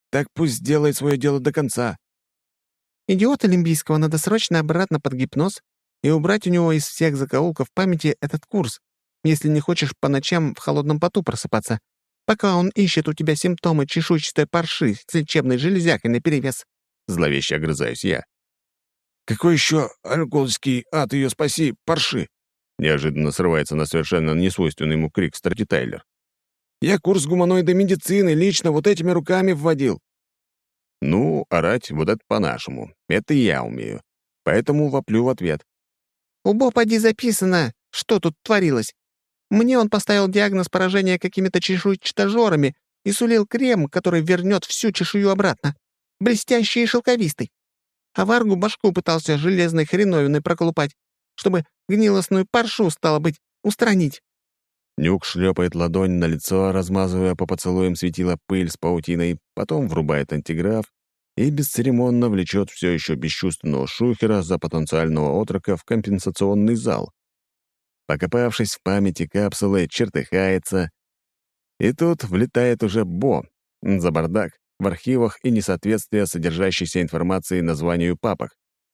так пусть делает свое дело до конца». Идиота Олимпийского надо срочно обратно под гипноз и убрать у него из всех закоулков памяти этот курс, если не хочешь по ночам в холодном поту просыпаться, пока он ищет у тебя симптомы чешуйчатой парши с лечебной железякой наперевес. Зловеще огрызаюсь я. «Какой еще альгольский ад ее спаси, парши?» Неожиданно срывается на совершенно несвойственный ему крик Старти Тайлер. «Я курс гуманоидной медицины лично вот этими руками вводил». Ну, орать вот это по-нашему. Это я умею. Поэтому воплю в ответ. У Бо поди записано, что тут творилось. Мне он поставил диагноз поражения какими-то чешуйчатожорами и сулил крем, который вернет всю чешую обратно. Блестящий и шелковистый. А Варгу башку пытался железной хреновиной проколупать, чтобы гнилостную паршу, стало быть, устранить. Нюк шлепает ладонь на лицо, размазывая по поцелуям светила пыль с паутиной, потом врубает антиграф и бесцеремонно влечет все еще бесчувственного шухера за потенциального отрока в компенсационный зал. Покопавшись в памяти капсулы, чертыхается, и тут влетает уже Бо за бардак в архивах и несоответствие содержащейся информации названию папок.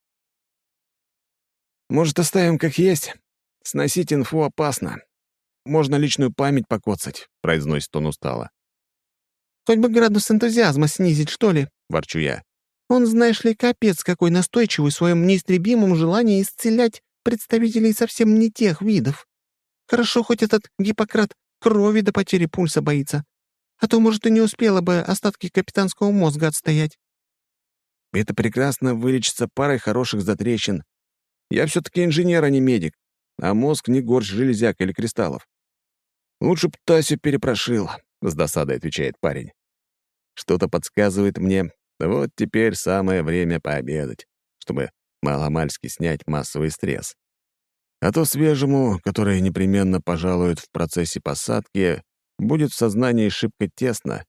«Может, оставим как есть? Сносить инфу опасно. Можно личную память покоцать», — произносит он устало. «Хоть бы градус энтузиазма снизить, что ли?» — ворчу я. «Он, знаешь ли, капец какой настойчивый в своем неистребимом желании исцелять представителей совсем не тех видов. Хорошо, хоть этот Гиппократ крови до потери пульса боится. А то, может, и не успела бы остатки капитанского мозга отстоять». «Это прекрасно вылечится парой хороших затрещин. Я все-таки инженер, а не медик, а мозг не горсть железяк или кристаллов. Лучше б Тасю перепрошил», — с досадой отвечает парень. «Что-то подсказывает мне, вот теперь самое время пообедать, чтобы маломальски снять массовый стресс. А то свежему, который непременно пожалуют в процессе посадки, будет в сознании шибко тесно.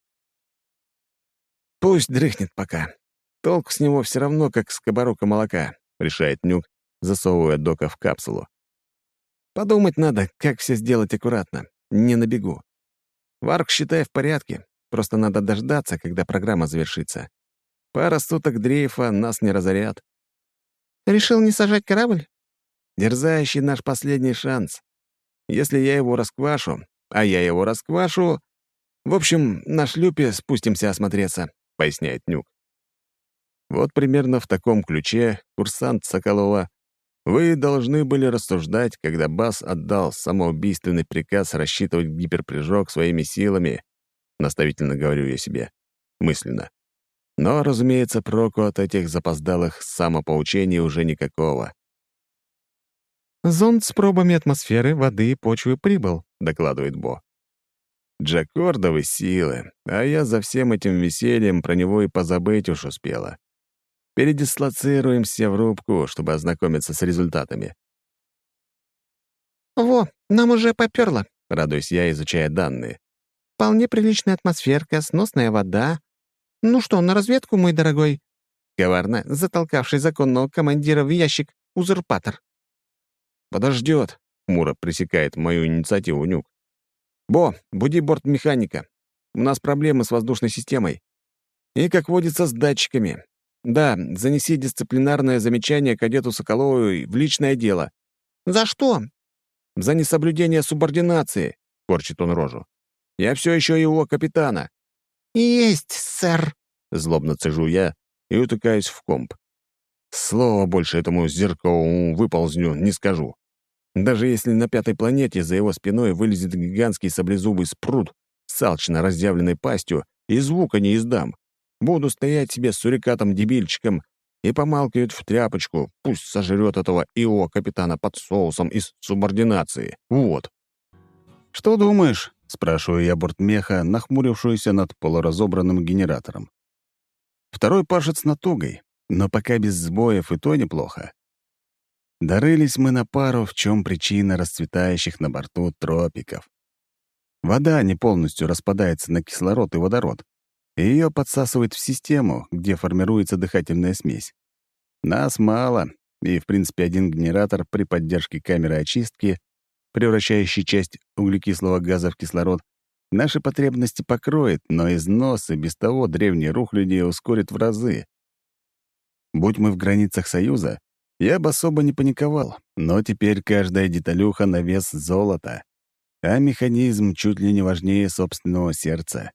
Пусть дрыхнет пока. Толк с него все равно, как с кабарока молока», — решает Нюк, засовывая Дока в капсулу. «Подумать надо, как все сделать аккуратно, не на бегу. Варк, считай, в порядке, просто надо дождаться, когда программа завершится. Пара суток дрейфа нас не разорят». «Решил не сажать корабль?» «Дерзающий наш последний шанс. Если я его расквашу, а я его расквашу... В общем, на шлюпе спустимся осмотреться», — поясняет Нюк. Вот примерно в таком ключе, курсант Соколова, вы должны были рассуждать, когда Бас отдал самоубийственный приказ рассчитывать гиперпрыжок своими силами, наставительно говорю я себе, мысленно. Но, разумеется, проку от этих запоздалых самопоучений уже никакого. «Зонд с пробами атмосферы, воды и почвы прибыл», — докладывает Бо. Джаккордовы силы, а я за всем этим весельем про него и позабыть уж успела. Передислоцируемся в рубку, чтобы ознакомиться с результатами. «Во, нам уже попёрло», — радуюсь я, изучая данные. «Вполне приличная атмосферка, сносная вода. Ну что, на разведку, мой дорогой?» Коварно затолкавший законного командира в ящик узурпатор. «Подождет», — хмуро пресекает мою инициативу Нюк. «Бо, буди бортмеханика. У нас проблемы с воздушной системой. И, как водится, с датчиками. Да, занеси дисциплинарное замечание кадету Соколову в личное дело». «За что?» «За несоблюдение субординации», — корчит он рожу. «Я все еще его капитана». «Есть, сэр», — злобно цежу я и утыкаюсь в комп. Слова больше этому зеркаловому выползню не скажу. Даже если на пятой планете за его спиной вылезет гигантский саблезубый спрут с алчно разъявленной пастью, и звука не издам. Буду стоять себе с сурикатом-дебильчиком и помалкивать в тряпочку, пусть сожрет этого ИО капитана под соусом из субординации. Вот. «Что думаешь?» — спрашиваю я бортмеха, нахмурившуюся над полуразобранным генератором. Второй пашет с натугой, но пока без сбоев и то неплохо. Дорылись мы на пару, в чем причина расцветающих на борту тропиков. Вода не полностью распадается на кислород и водород, и ее подсасывает в систему, где формируется дыхательная смесь. Нас мало, и, в принципе, один генератор при поддержке камеры очистки, превращающей часть углекислого газа в кислород, Наши потребности покроет, но износ и без того древней рухляди ускорит в разы. Будь мы в границах Союза, я бы особо не паниковал, но теперь каждая деталюха на вес золота, а механизм чуть ли не важнее собственного сердца.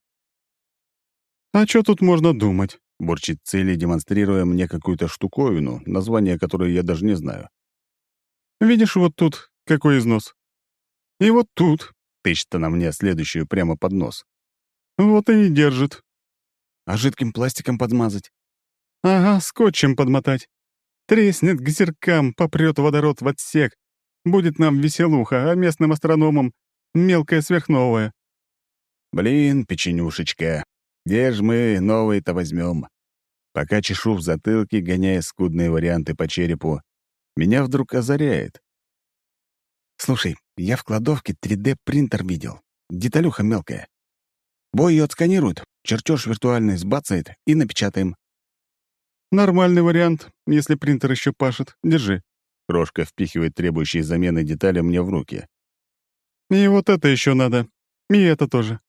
«А что тут можно думать?» — бурчит Цели, демонстрируя мне какую-то штуковину, название которой я даже не знаю. «Видишь, вот тут какой износ. И вот тут», — тычет она мне следующую прямо под нос. «Вот и не держит». А жидким пластиком подмазать? «Ага, скотчем подмотать. Треснет к зеркам, попрет водород в отсек. Будет нам веселуха, а местным астрономам — мелкая сверхновая». Блин, печенюшечка, где ж мы новые-то возьмем? Пока чешу в затылке, гоняя скудные варианты по черепу, меня вдруг озаряет. Слушай, я в кладовке три дэ-принтер видел. Деталюха мелкая. Бой ее отсканирует, чертеж виртуальный сбацает и напечатаем. «Нормальный вариант, если принтер еще пашет. Держи». Крошка впихивает требующие замены детали мне в руки. «И вот это еще надо. И это тоже».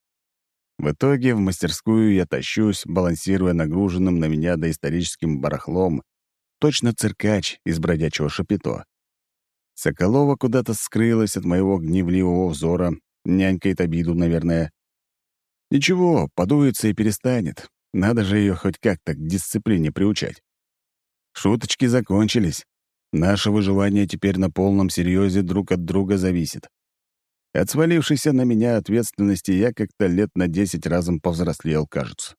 В итоге в мастерскую я тащусь, балансируя нагруженным на меня доисторическим барахлом, точно циркач из бродячего шапито. Соколова куда-то скрылась от моего гневливого взора, нянькает обиду, наверное. Ничего, подуется и перестанет. Надо же ее хоть как-то к дисциплине приучать. Шуточки закончились. Наше выживание теперь на полном серьезе друг от друга зависит. От свалившейся на меня ответственности я как-то лет на десять разом повзрослел, кажется.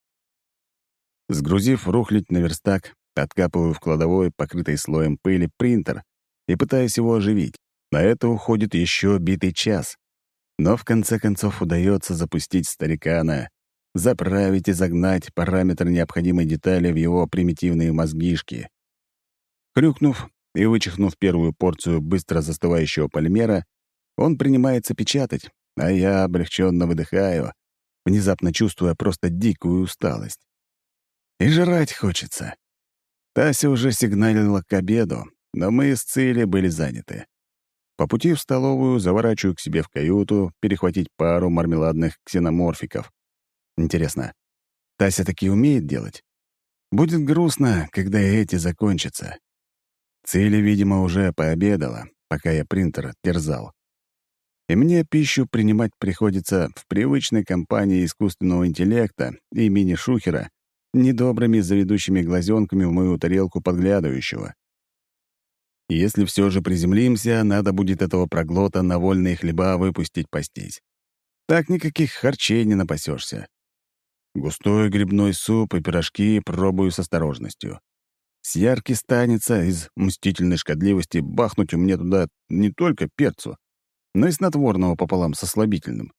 Сгрузив рухлядь на верстак, откапываю в кладовой, покрытой слоем пыли, принтер и пытаюсь его оживить. На это уходит еще битый час. Но в конце концов удается запустить старикана, заправить и загнать параметр необходимой детали в его примитивные мозгишки. Хрюкнув и вычихнув первую порцию быстро застывающего полимера, он принимается печатать, а я облегченно выдыхаю, внезапно чувствуя просто дикую усталость. И жрать хочется. Тася уже сигналила к обеду, но мы с Цилей были заняты. По пути в столовую заворачиваю к себе в каюту перехватить пару мармеладных ксеноморфиков. Интересно, Тася таки умеет делать? Будет грустно, когда эти закончатся. Циля, видимо, уже пообедала, пока я принтер терзал. И мне пищу принимать приходится в привычной компании искусственного интеллекта и мини-шухера, недобрыми заведущими глазенками в мою тарелку подглядывающего. Если все же приземлимся, надо будет этого проглота на вольные хлеба выпустить пастись. Так никаких харчей не напасешься. Густой грибной суп и пирожки пробую с осторожностью. С ярки станется из мстительной шкодливости бахнуть у меня туда не только перцу, но и снотворного пополам со слабительным.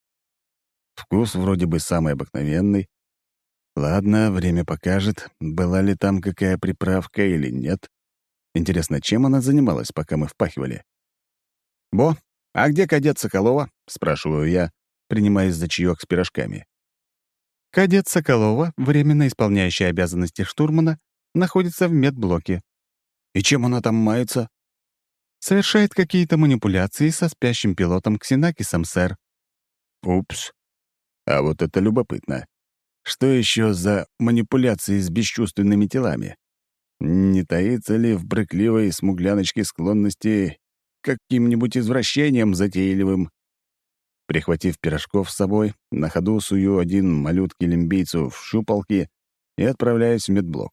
Вкус вроде бы самый обыкновенный. Ладно, время покажет, была ли там какая приправка или нет. Интересно, чем она занималась, пока мы впахивали? «Бо, а где кадет Соколова?» — спрашиваю я, принимаясь за чаек с пирожками. Кадет Соколова, временно исполняющая обязанности штурмана, находится в медблоке. «И чем она там мается?» Совершает какие-то манипуляции со спящим пилотом Ксенакисом, сэр. Упс. А вот это любопытно. Что еще за манипуляции с бесчувственными телами? Не таится ли в брыкливой смугляночке склонности к каким-нибудь извращениям затейливым? Прихватив пирожков с собой, на ходу сую один малютке-лимбийцу в щупалки и отправляюсь в медблок.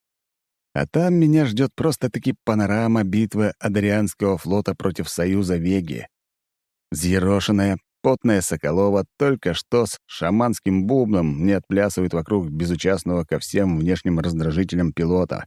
А там меня ждет просто-таки панорама битвы Адрианского флота против Союза Веги. Взъерошенная, потная Соколова только что с шаманским бубном не отплясывает вокруг безучастного ко всем внешним раздражителям пилота.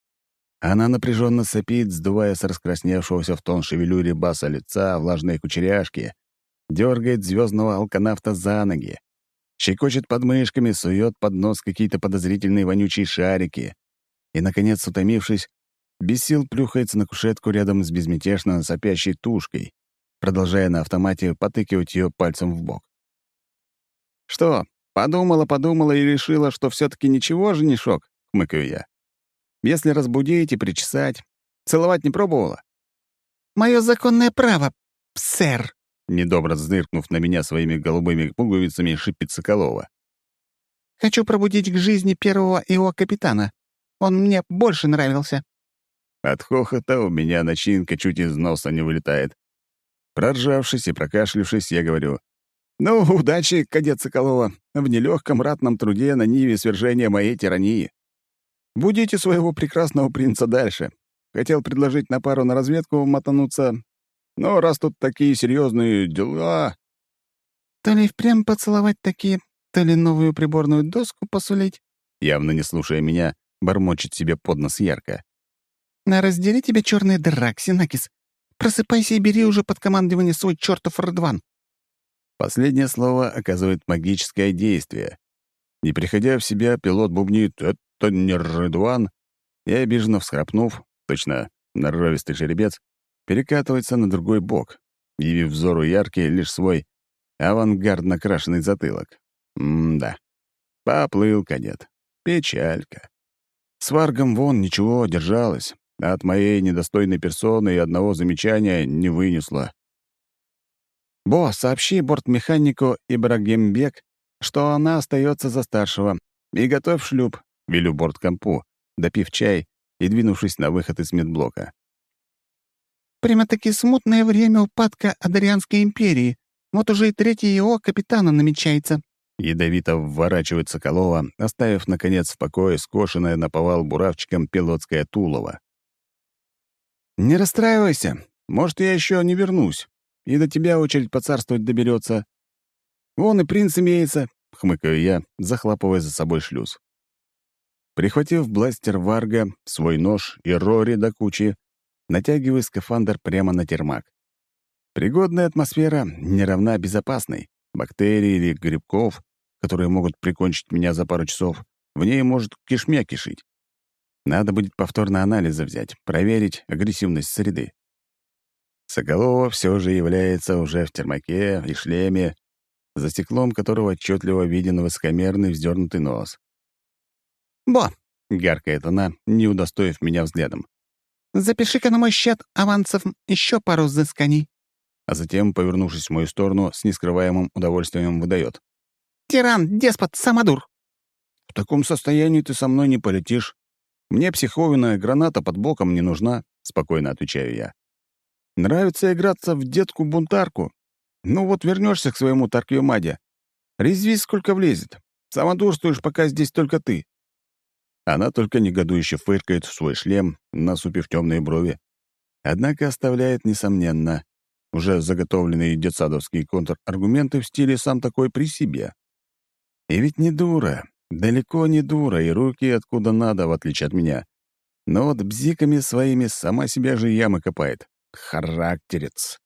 Она напряженно сопит, сдувая с раскрасневшегося в тон шевелюре баса лица влажные кучеряшки, дергает звездного алканавта за ноги, щекочет подмышками, сует под нос какие-то подозрительные вонючие шарики и, наконец, утомившись, без сил плюхается на кушетку рядом с безмятежно сопящей тушкой, продолжая на автомате потыкивать ее пальцем в бок. «Что, подумала-подумала и решила, что все-таки ничего, женишок?» — хмыкаю я. «Если разбудить и причесать, целовать не пробовала?» «Мое законное право, сэр», Недобро зныркнув на меня своими голубыми пуговицами, шипит Соколова. «Хочу пробудить к жизни первого его капитана. Он мне больше нравился». От хохота у меня начинка чуть из носа не вылетает. Проржавшись и прокашлившись, я говорю: «Ну, удачи, кадет Соколова, в нелегком ратном труде на ниве свержения моей тирании. Будите своего прекрасного принца дальше. Хотел предложить на пару на разведку мотануться, но раз тут такие серьезные дела...» «То ли впрямь поцеловать такие, то ли новую приборную доску посулить». Явно не слушая меня, бормочет себе под нос ярко. «На раздели тебе черная дыра, Ксенакис. Просыпайся и бери уже под командование свой чертов Рыдван». Последнее слово оказывает магическое действие. Не приходя в себя, пилот бубнит: «Это не Рыдван», и, обиженно всхрапнув, точно норовистый жеребец, перекатывается на другой бок, явив взору яркий лишь свой авангардно накрашенный затылок. М-да. Поплыл кадет. Печалька. С Варгом вон ничего, держалась, а от моей недостойной персоны и одного замечания не вынесла. «Бо, сообщи бортмеханику Ибрагимбек, что она остается за старшего, и готовь шлюп», — велю борткомпу, допив чай и двинувшись на выход из медблока. «Прямо-таки смутное время упадка Адарианской империи. Вот уже и третий его капитана намечается». Ядовито вворачивает Соколова, оставив, наконец, в покое скошенное наповал буравчиком пилотское тулово. «Не расстраивайся. Может, я еще не вернусь, и до тебя очередь поцарствовать доберется. Вон и принц имеется», — хмыкаю я, захлопывая за собой шлюз. Прихватив бластер Варга, свой нож и Рори до кучи, натягиваю скафандр прямо на термак. Пригодная атмосфера не равна безопасной. Бактерий или грибков, которые могут прикончить меня за пару часов, в ней может кишмя кишить. Надо будет повторно анализы взять, проверить агрессивность среды. Соколова все же является уже в термаке и шлеме, за стеклом которого отчетливо виден высокомерный вздернутый нос. «Бо, — гаркает она, не удостоив меня взглядом. запиши-ка на мой счет авансов еще пару взысканий». А затем, повернувшись в мою сторону, с нескрываемым удовольствием выдает: «Тиран, деспот, самодур». «В таком состоянии ты со мной не полетишь. Мне психованная граната под боком не нужна», — спокойно отвечаю я. «Нравится играться в детку-бунтарку. Ну вот вернешься к своему Тарквимаде. Резвись, сколько влезет. Самодурствуешь, пока здесь только ты». Она только негодующе фыркает в свой шлем, насупив темные брови. Однако оставляет, несомненно, уже заготовленные детсадовские контраргументы в стиле «сам такой при себе». И ведь не дура, далеко не дура, и руки откуда надо, в отличие от меня. Но вот бзиками своими сама себя же ямы копает. Характерец.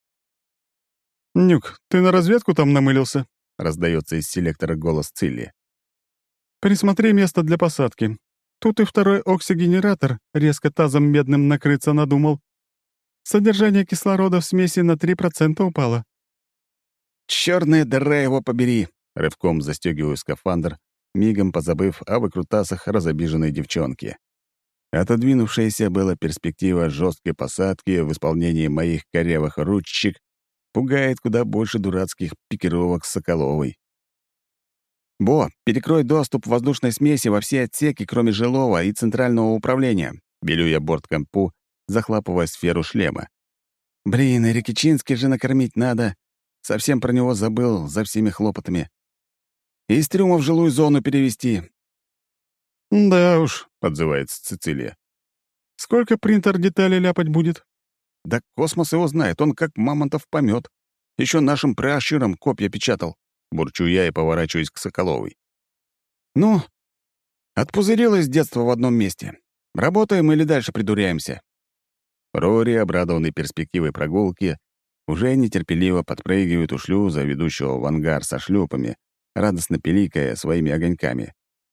«Нюк, ты на разведку там намылился?» — раздается из селектора голос Цилли. «Присмотри место для посадки. Тут и второй оксигенератор резко тазом медным накрыться надумал. Содержание кислорода в смеси на три процента упало». «Чёрная дыра его побери!» — рывком застегиваю скафандр, мигом позабыв о выкрутасах разобиженной девчонки. Отодвинувшаяся была перспектива жесткой посадки в исполнении моих корявых ручек пугает куда больше дурацких пикировок с Соколовой. «Бо, перекрой доступ воздушной смеси во все отсеки, кроме жилого и центрального управления», — белю я борткомпу, захлапывая сферу шлема. «Блин, и Рикичинский же накормить надо. Совсем про него забыл за всеми хлопотами. Из трюма в жилую зону перевести». «Да уж», — отзывается Цицилия. «сколько принтер деталей ляпать будет?» «Да космос его знает, он как мамонтов помет. Еще нашим пращурам копья печатал», — бурчу я и поворачиваюсь к Соколовой. «Ну, отпузырилось с детства в одном месте. Работаем или дальше придуряемся?» Рори, обрадованный перспективой прогулки, уже нетерпеливо подпрыгивает у шлюза, ведущего в ангар со шлюпами, радостно пиликая своими огоньками.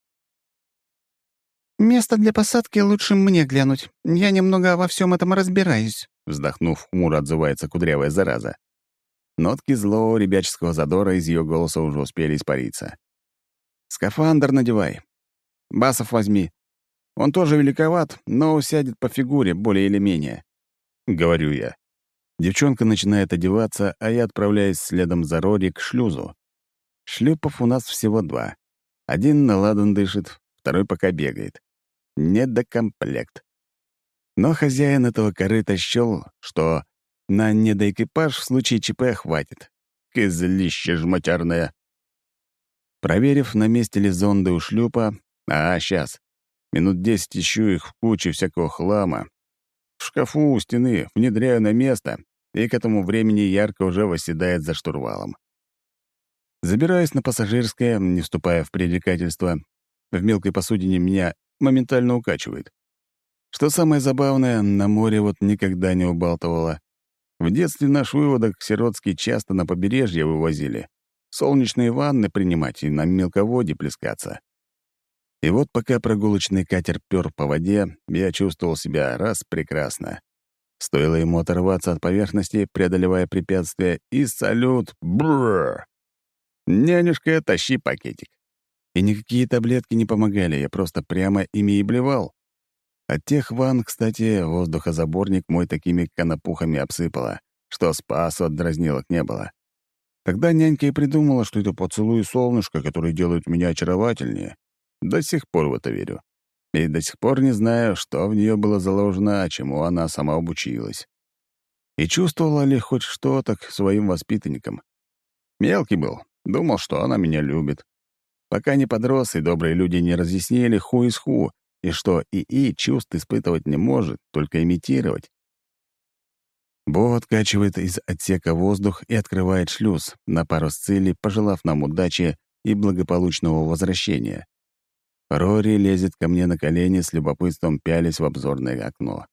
«Место для посадки лучше мне глянуть. Я немного во всем этом разбираюсь». Вздохнув, хмуро отзывается кудрявая зараза. Нотки злого ребяческого задора из ее голоса уже успели испариться. «Скафандр надевай. Басов возьми. Он тоже великоват, но сядет по фигуре более или менее», — говорю я. Девчонка начинает одеваться, а я отправляюсь следом за Рори к шлюзу. Шлюпов у нас всего два. Один на ладан дышит, второй пока бегает. Недокомплект. Но хозяин этого корыта счёл, что на недоэкипаж в случае ЧП хватит. Козлище жматярное. Проверив, на месте ли зонды у шлюпа, а, сейчас, минут десять ищу их в куче всякого хлама. В шкафу у стены внедряю на место, и к этому времени Ярко уже восседает за штурвалом. Забираюсь на пассажирское, не вступая в пререкательство. В мелкой посудине меня моментально укачивает. Что самое забавное, на море вот никогда не убалтывало. В детстве наш выводок сиротский часто на побережье вывозили. Солнечные ванны принимать и на мелководье плескаться. И вот пока прогулочный катер пёр по воде, я чувствовал себя раз прекрасно. Стоило ему оторваться от поверхности, преодолевая препятствия, и салют! Бррр! Нянюшка, тащи пакетик. И никакие таблетки не помогали, я просто прямо ими и блевал. От тех ванн, кстати, воздухозаборник мой такими конопухами обсыпало, что спасу от дразнилок не было. Тогда нянька и придумала, что это поцелуй солнышка, который делает меня очаровательнее. До сих пор в это верю. И до сих пор не знаю, что в нее было заложено, а чему она сама обучилась. И чувствовала ли хоть что-то к своим воспитанникам. Мелкий был, думал, что она меня любит. Пока не подрос, и добрые люди не разъяснили ху из ху, и что ИИ чувств испытывать не может, только имитировать. Бо откачивает из отсека воздух и открывает шлюз, на пару сцилей, пожелав нам удачи и благополучного возвращения. Рори лезет ко мне на колени, с любопытством пялясь в обзорное окно.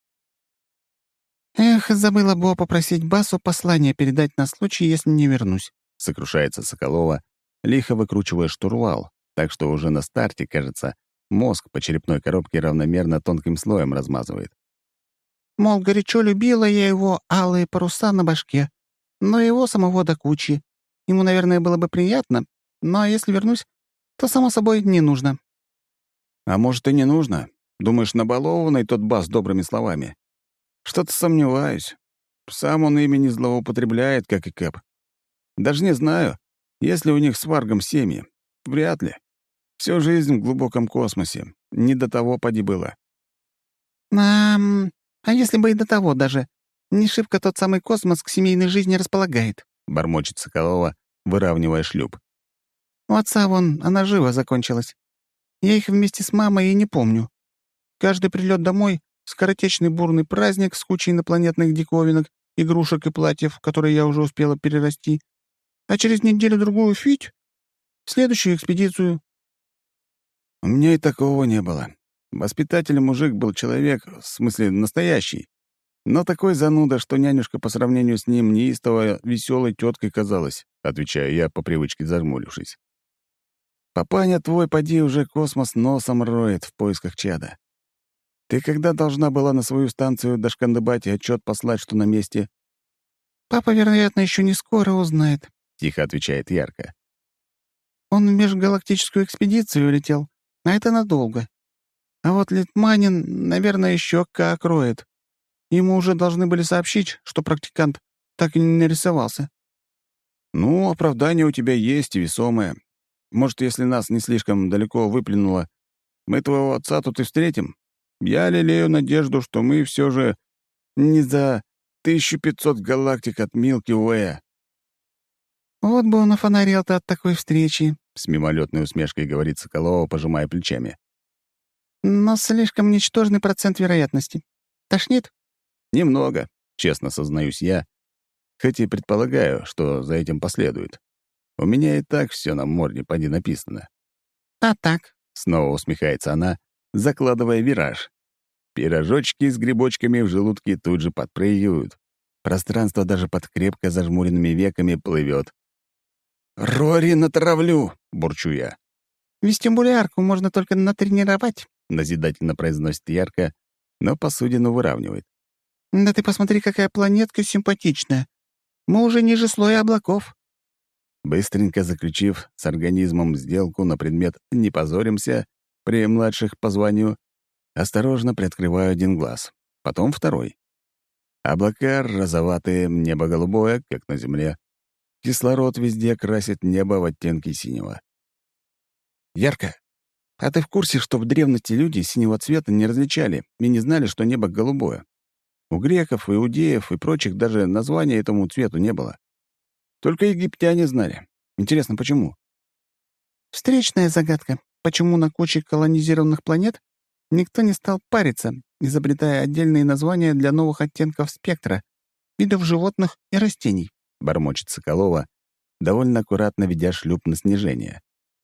«Эх, забыла Бо попросить Басу послание передать на случай, если не вернусь», — сокрушается Соколова, лихо выкручивая штурвал, так что уже на старте, кажется, мозг по черепной коробке равномерно тонким слоем размазывает. Мол, горячо любила я его алые паруса на башке, но его самого до кучи. Ему, наверное, было бы приятно, но если вернусь, то, само собой, не нужно. А может, и не нужно? Думаешь, набалованный тот бас добрыми словами? Что-то сомневаюсь. Сам он ими не злоупотребляет, как и Кэп. Даже не знаю, есть ли у них с Варгом семьи. Вряд ли. Всю жизнь в глубоком космосе. Не до того поди было. А, а если бы и до того даже. Не шибко тот самый космос к семейной жизни располагает, — бормочет Соколова, выравнивая шлюп. У отца вон, она живо закончилась. Я их вместе с мамой и не помню. Каждый прилет домой — скоротечный бурный праздник с кучей инопланетных диковинок, игрушек и платьев, которые я уже успела перерасти. А через неделю-другую — фить. В следующую экспедицию. У меня и такого не было. Воспитатель мужик был человек, в смысле настоящий. Но такой зануда, что нянюшка по сравнению с ним неистово веселой теткой казалась, отвечаю я, по привычке зажмурившись. Папаня твой, поди, уже космос носом роет в поисках чада. Ты когда должна была на свою станцию дошкандыбать и отчет послать, что на месте? Папа, вероятно, еще не скоро узнает, — тихо отвечает Ярко. Он в межгалактическую экспедицию улетел, а это надолго. А вот Литманин, наверное, еще как роет. Ему уже должны были сообщить, что практикант так и не нарисовался. Ну, оправдание у тебя есть и весомое. Может, если нас не слишком далеко выплюнуло, мы твоего отца тут и встретим? Я лелею надежду, что мы все же не за тысячу пятьсот галактик от Милки Уэя. Вот бы он офонарел-то от такой встречи, — с мимолетной усмешкой говорит Соколова, пожимая плечами. Но слишком ничтожный процент вероятности. Тошнит? Немного, честно сознаюсь я, хоть и предполагаю, что за этим последует. У меня и так все на морде поди написано. А так? Снова усмехается она, закладывая вираж. Пирожочки с грибочками в желудке тут же подпрыгивают. Пространство даже под крепко зажмуренными веками плывет. «Рори натравлю!» — бурчу я. Вестибулярку можно только натренировать, — назидательно произносит Ярко, но посудину выравнивает. Да ты посмотри, какая планетка симпатичная. Мы уже ниже слоя облаков. Быстренько заключив с организмом сделку на предмет «не позоримся» при младших по званию, осторожно приоткрываю один глаз, потом второй. Облака розоватые, небо голубое, как на земле. Кислород везде красит небо в оттенки синего. Ярко. А ты в курсе, что в древности люди синего цвета не различали и не знали, что небо голубое? У греков, иудеев и прочих даже названия этому цвету не было. Только египтяне знали. Интересно, почему? Встречная загадка. Почему на куче колонизированных планет никто не стал париться, изобретая отдельные названия для новых оттенков спектра, видов животных и растений? Бормочет Соколова, довольно аккуратно ведя шлюп на снижение.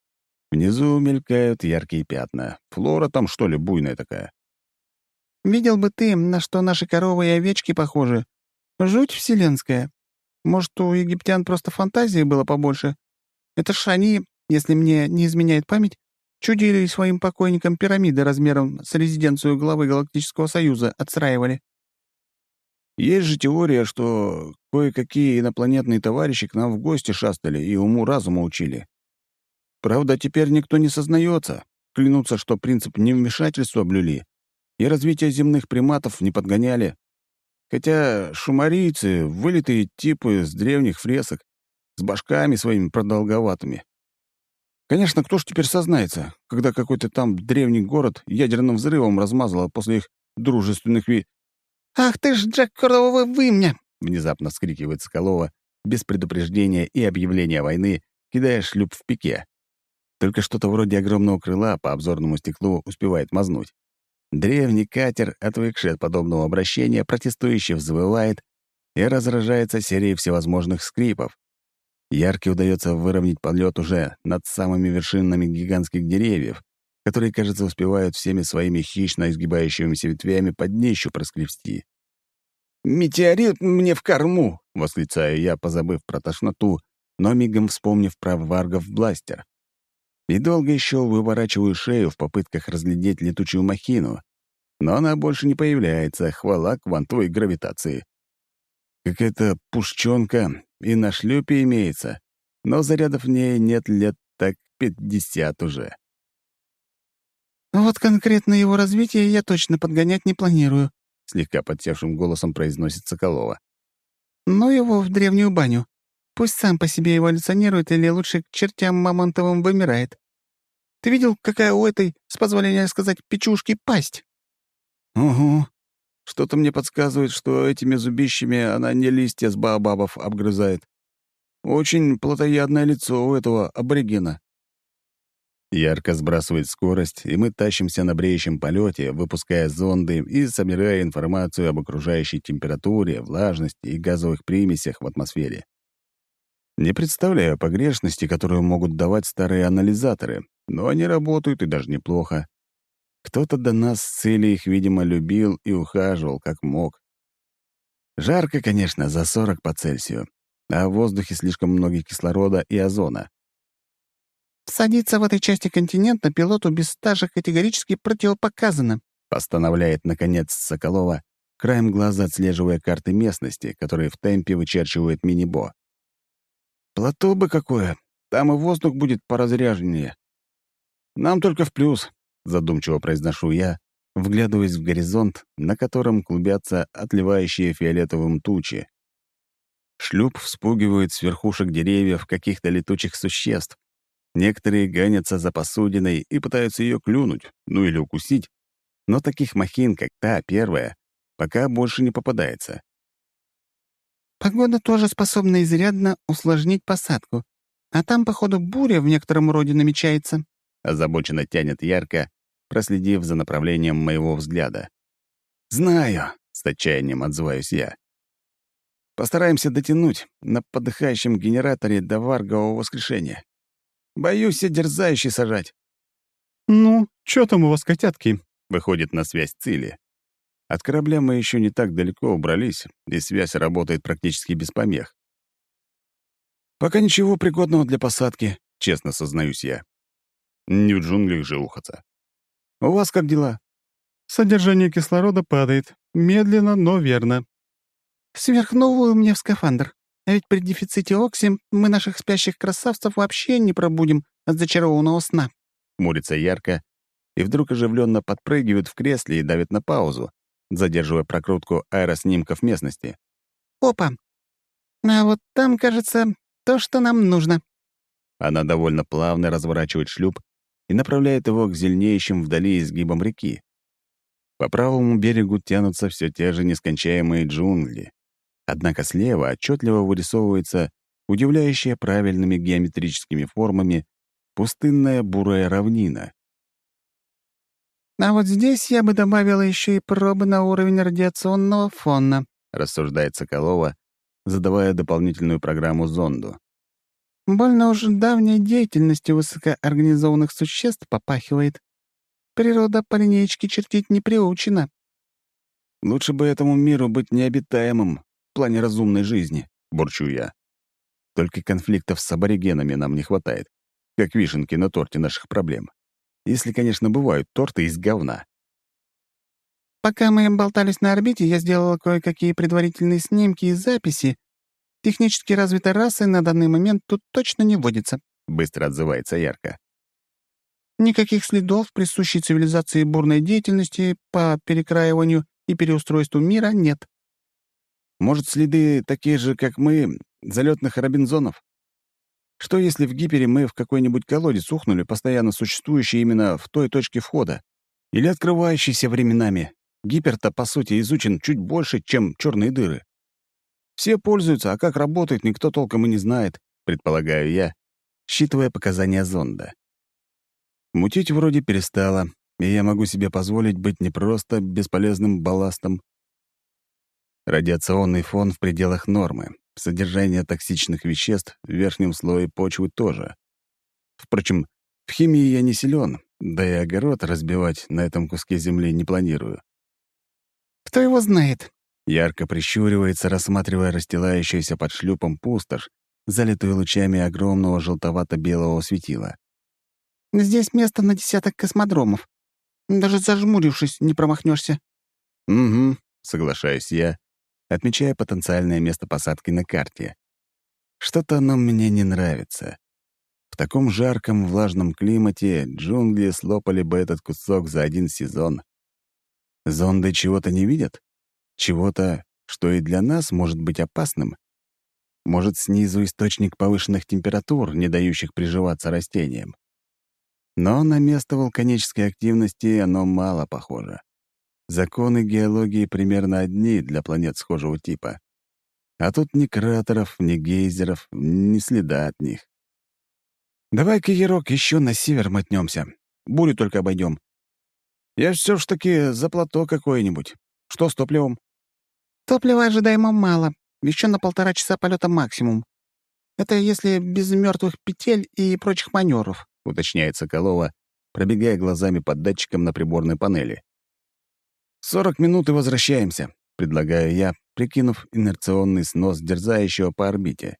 Внизу мелькают яркие пятна. Флора там, что ли, буйная такая? Видел бы ты, на что наши коровы и овечки похожи. Жуть вселенская. Может, у египтян просто фантазии было побольше? Это ж они, если мне не изменяет память, чудили своим покойникам пирамиды размером с резиденцию главы Галактического Союза отстраивали. Есть же теория, что кое-какие инопланетные товарищи к нам в гости шастали и уму-разуму учили. Правда, теперь никто не сознается, клянутся, что принцип невмешательства блюли и развитие земных приматов не подгоняли. Хотя шумарийцы — вылитые типы с древних фресок, с башками своими продолговатыми. Конечно, кто ж теперь сознается, когда какой-то там древний город ядерным взрывом размазало после их дружественных ви... «Ах ты ж, Джек, коровы вымня!» — внезапно вскрикивает Соколова без предупреждения и объявления войны, кидая шлюп в пике. Только что-то вроде огромного крыла по обзорному стеклу успевает мазнуть. Древний катер, отвыкший от подобного обращения, протестующе взвывает и разражается серией всевозможных скрипов. Ярке удается выровнять полет уже над самыми вершинами гигантских деревьев, которые, кажется, успевают всеми своими хищно изгибающимися ветвями под днищу проскрести. «Метеорит мне в корму!» — восклицаю я, позабыв про тошноту, но мигом вспомнив про варгов бластер. И долго еще выворачиваю шею в попытках разглядеть летучую махину, но она больше не появляется, хвала квантовой гравитации. Какая-то пушчонка и на шлюпе имеется, но зарядов в ней нет лет так пятьдесят уже. «Вот конкретно его развитие я точно подгонять не планирую», — слегка подсевшим голосом произносит Соколова. «Но его в древнюю баню. Пусть сам по себе эволюционирует или лучше к чертям мамонтовым вымирает. Ты видел, какая у этой, с позволения сказать, печушки пасть?» «Угу. Что-то мне подсказывает, что этими зубищами она не листья с баобабов обгрызает. Очень плотоядное лицо у этого аборигена». Ярко сбрасывает скорость, и мы тащимся на бреющем полете, выпуская зонды и собирая информацию об окружающей температуре, влажности и газовых примесях в атмосфере. Не представляю погрешности, которую могут давать старые анализаторы, но они работают и даже неплохо. Кто-то до нас с целью их, видимо, любил и ухаживал, как мог. Жарко, конечно, за сорок по Цельсию, а в воздухе слишком много кислорода и озона. «Садиться в этой части континента пилоту без стажа категорически противопоказано», постановляет, наконец, Соколова, краем глаза отслеживая карты местности, которые в темпе вычерчивает мини-бо. «Плато бы какое! Там и воздух будет поразряженнее. Нам только в плюс», — задумчиво произношу я, вглядываясь в горизонт, на котором клубятся отливающие фиолетовым тучи. Шлюп вспугивает с верхушек деревьев каких-то летучих существ. Некоторые гонятся за посудиной и пытаются ее клюнуть, ну или укусить, но таких махин, как та первая, пока больше не попадается. «Погода тоже способна изрядно усложнить посадку. А там, походу, буря в некотором роде намечается», — озабоченно тянет ярко, проследив за направлением моего взгляда. «Знаю», — с отчаянием отзываюсь я. «Постараемся дотянуть на подыхающем генераторе до варгового воскрешения. Боюсь все дерзающий сажать». «Ну, чё там у вас, котятки?» — выходит на связь Цили. От корабля мы еще не так далеко убрались, и связь работает практически без помех. «Пока ничего пригодного для посадки», — честно сознаюсь я. Не в джунглях же ухаться. «У вас как дела?» «Содержание кислорода падает. Медленно, но верно». «Сверхновую мне в скафандр. А ведь при дефиците окси мы наших спящих красавцев вообще не пробудим от зачарованного сна». Хмурится ярко, и вдруг оживленно подпрыгивает в кресле и давит на паузу, задерживая прокрутку аэроснимков местности. «Опа! А вот там, кажется, то, что нам нужно». Она довольно плавно разворачивает шлюп и направляет его к зеленеющим вдали изгибам реки. По правому берегу тянутся все те же нескончаемые джунгли. Однако слева отчетливо вырисовывается удивляющая правильными геометрическими формами пустынная бурая равнина. «А вот здесь я бы добавила еще и пробы на уровень радиационного фона», — рассуждает Соколова, задавая дополнительную программу зонду. «Больно уж давней деятельностью высокоорганизованных существ попахивает. Природа по линеечке чертить не приучена». «Лучше бы этому миру быть необитаемым в плане разумной жизни», — бурчу я. «Только конфликтов с аборигенами нам не хватает, как вишенки на торте наших проблем. Если, конечно, бывают торты из говна». «Пока мы болтались на орбите, я сделала кое-какие предварительные снимки и записи. Технически развитой расы на данный момент тут точно не водится», — быстро отзывается Ярко. «Никаких следов присущей цивилизации бурной деятельности по перекраиванию и переустройству мира нет». «Может, следы такие же, как мы, залетных робинзонов? Что, если в гипере мы в какой-нибудь колодец ухнули, постоянно существующий именно в той точке входа? Или открывающийся временами? Гипер-то, по сути, изучен чуть больше, чем черные дыры. Все пользуются, а как работает, никто толком и не знает», — предполагаю я, считывая показания зонда. Мутить вроде перестало, и я могу себе позволить быть не просто бесполезным балластом. Радиационный фон в пределах нормы, содержание токсичных веществ в верхнем слое почвы тоже. Впрочем, в химии я не силен, да и огород разбивать на этом куске земли не планирую. «Кто его знает?» Ярко прищуривается, рассматривая расстилающуюся под шлюпом пустошь, залитую лучами огромного желтовато-белого светила. «Здесь место на десяток космодромов. Даже зажмурившись, не промахнешься». «Угу», — соглашаюсь я, отмечая потенциальное место посадки на карте. Что-то оно мне не нравится. В таком жарком, влажном климате джунгли слопали бы этот кусок за один сезон. Зонды чего-то не видят? Чего-то, что и для нас может быть опасным? Может, снизу источник повышенных температур, не дающих приживаться растениям? Но на место вулканической активности оно мало похоже. Законы геологии примерно одни для планет схожего типа. А тут ни кратеров, ни гейзеров, ни следа от них. «Давай-ка, Ярок, еще на север мотнемся. Бурю только обойдем. Я все ж таки за плато какое-нибудь. Что с топливом?» «Топлива ожидаемо мало. Еще на полтора часа полета максимум. Это если без мертвых петель и прочих маневров», — уточняет Соколова, пробегая глазами под датчиком на приборной панели. «Сорок минут и возвращаемся», — предлагаю я, прикинув инерционный снос дерзающего по орбите.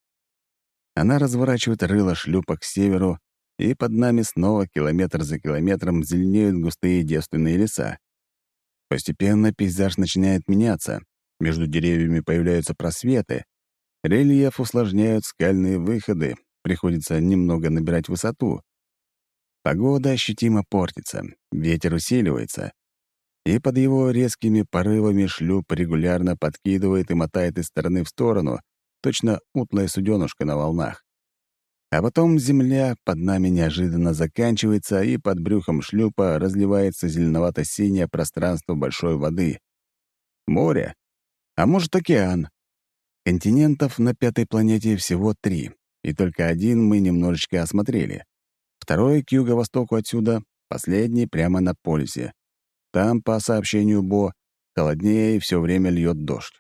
Она разворачивает рыло шлюпа к северу, и под нами снова километр за километром зеленеют густые девственные леса. Постепенно пейзаж начинает меняться, между деревьями появляются просветы, рельеф усложняют скальные выходы, приходится немного набирать высоту. Погода ощутимо портится, ветер усиливается, и под его резкими порывами шлюп регулярно подкидывает и мотает из стороны в сторону, точно утлая суденушка на волнах. А потом земля под нами неожиданно заканчивается, и под брюхом шлюпа разливается зеленовато-синее пространство большой воды. Море. А может, океан. Континентов на пятой планете всего три, и только один мы немножечко осмотрели. Второй к юго-востоку отсюда, последний прямо на полюсе. Там, по сообщению Бо, холоднее и все время льет дождь.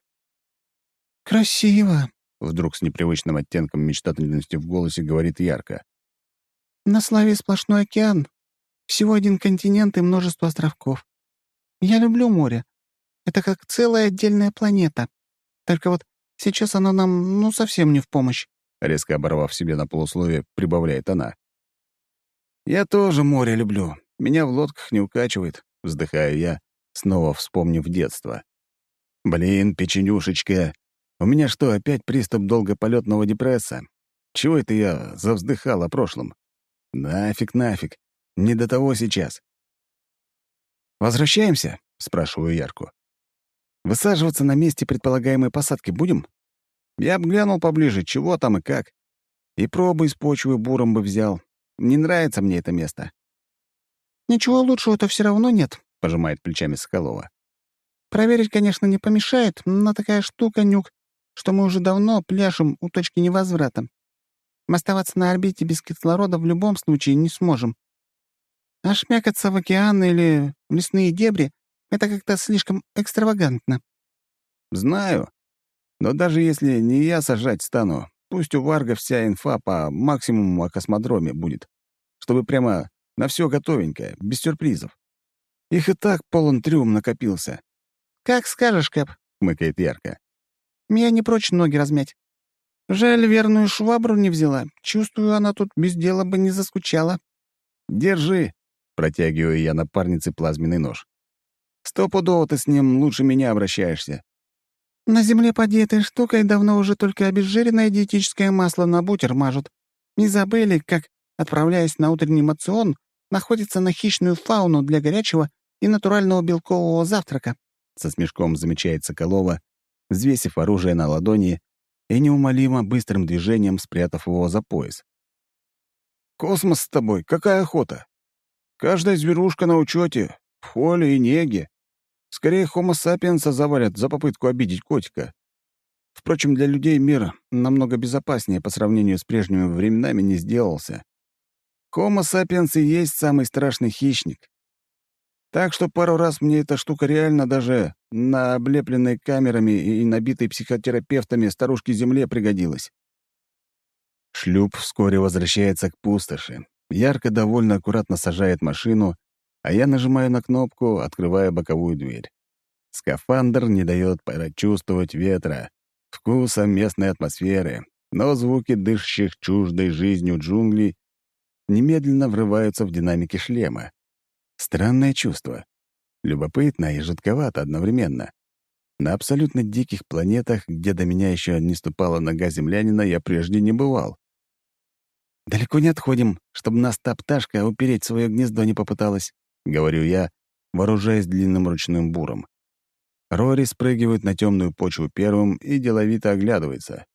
«Красиво», — вдруг с непривычным оттенком мечтательности в голосе говорит Ярко. «На славе сплошной океан. Всего один континент и множество островков. Я люблю море. Это как целая отдельная планета. Только вот сейчас оно нам, ну, совсем не в помощь», — резко оборвав себе на полусловие, прибавляет она. «Я тоже море люблю. Меня в лодках не укачивает», — вздыхаю я, снова вспомнив детство. «Блин, печенюшечка, у меня что, опять приступ долгополетного депресса? Чего это я завздыхал о прошлом? Нафиг, нафиг, не до того сейчас». «Возвращаемся?» — спрашиваю Ярку. Высаживаться на месте предполагаемой посадки будем? Я бы глянул поближе, чего там и как. И пробы из почвы буром бы взял. Не нравится мне это место. «Ничего лучшего-то все равно нет», — пожимает плечами Соколова. «Проверить, конечно, не помешает, но такая штука, Нюк, что мы уже давно пляшем у точки невозврата. Оставаться на орбите без кислорода в любом случае не сможем. А шмякаться в океан или в лесные дебри — это как-то слишком экстравагантно». Знаю. Но даже если не я сажать стану, пусть у Варга вся инфа по максимуму о космодроме будет, чтобы прямо на все готовенькое, без сюрпризов. Их и так полон трюм накопился. «Как скажешь, Кэп», — хмыкает Ярко. «Я не прочь ноги размять. Жаль, верную швабру не взяла. Чувствую, она тут без дела бы не заскучала». «Держи», — протягиваю я напарнице плазменный нож. «Стопудово ты с ним лучше меня обращаешься». «На земле поди этой штукой давно уже только обезжиренное диетическое масло на бутер мажут. Не забыли, как, отправляясь на утренний мацион, находится на хищную фауну для горячего и натурального белкового завтрака», — со смешком замечает Соколова, взвесив оружие на ладони и неумолимо быстрым движением спрятав его за пояс. «Космос с тобой, какая охота! Каждая зверушка на учете, в холе и неге. Скорее, хомо сапиенса завалят за попытку обидеть котика. Впрочем, для людей мир намного безопаснее по сравнению с прежними временами не сделался. Хомо сапиенс и есть самый страшный хищник. Так что пару раз мне эта штука реально даже на облепленной камерами и набитой психотерапевтами старушке Земле пригодилась». Шлюп вскоре возвращается к пустоши. Ярко довольно аккуратно сажает машину, а я нажимаю на кнопку, открывая боковую дверь. Скафандр не дает прочувствовать ветра, вкуса местной атмосферы, но звуки дышащих чуждой жизнью джунглей немедленно врываются в динамики шлема. Странное чувство. Любопытно и жутковато одновременно. На абсолютно диких планетах, где до меня еще не ступала нога землянина, я прежде не бывал. «Далеко не отходим, чтобы нас та пташка упереть в свое гнездо не попыталась», — говорю я, вооружаясь длинным ручным буром. Рори спрыгивает на темную почву первым и деловито оглядывается.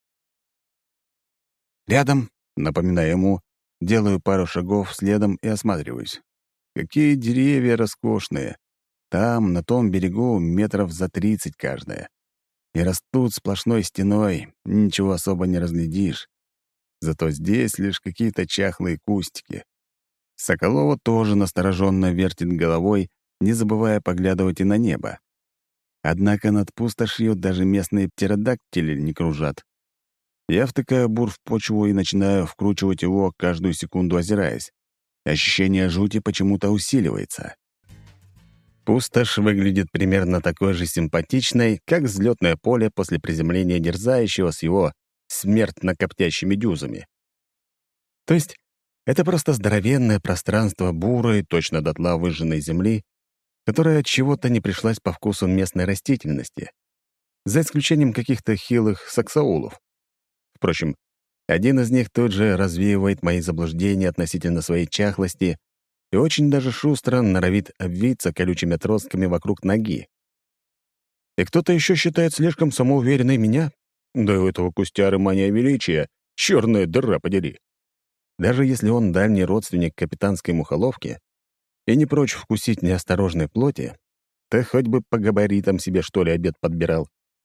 «Рядом», — напоминаю ему, делаю пару шагов следом и осматриваюсь. Какие деревья роскошные! Там, на том берегу, метров за тридцать каждая. И растут сплошной стеной, ничего особо не разглядишь. Зато здесь лишь какие-то чахлые кустики. Соколова тоже настороженно вертит головой, не забывая поглядывать и на небо. Однако над пустошью даже местные птеродактили не кружат. Я втыкаю бур в почву и начинаю вкручивать его, каждую секунду озираясь. Ощущение жути почему-то усиливается. Пустошь выглядит примерно такой же симпатичной, как взлетное поле после приземления дерзающего с его смертно коптящими дюзами. То есть это просто здоровенное пространство бурой, точно дотла выжженной земли, которая от чего-то не пришлась по вкусу местной растительности, за исключением каких-то хилых саксаулов. Впрочем, один из них тут же развеивает мои заблуждения относительно своей чахлости и очень даже шустро норовит обвиться колючими отростками вокруг ноги. И кто-то еще считает слишком самоуверенной меня? Да у этого кустяры мания величия, черная дыра подери. Даже если он дальний родственник капитанской мухоловки и не прочь вкусить неосторожной плоти, то хоть бы по габаритам себе, что ли, обед подбирал.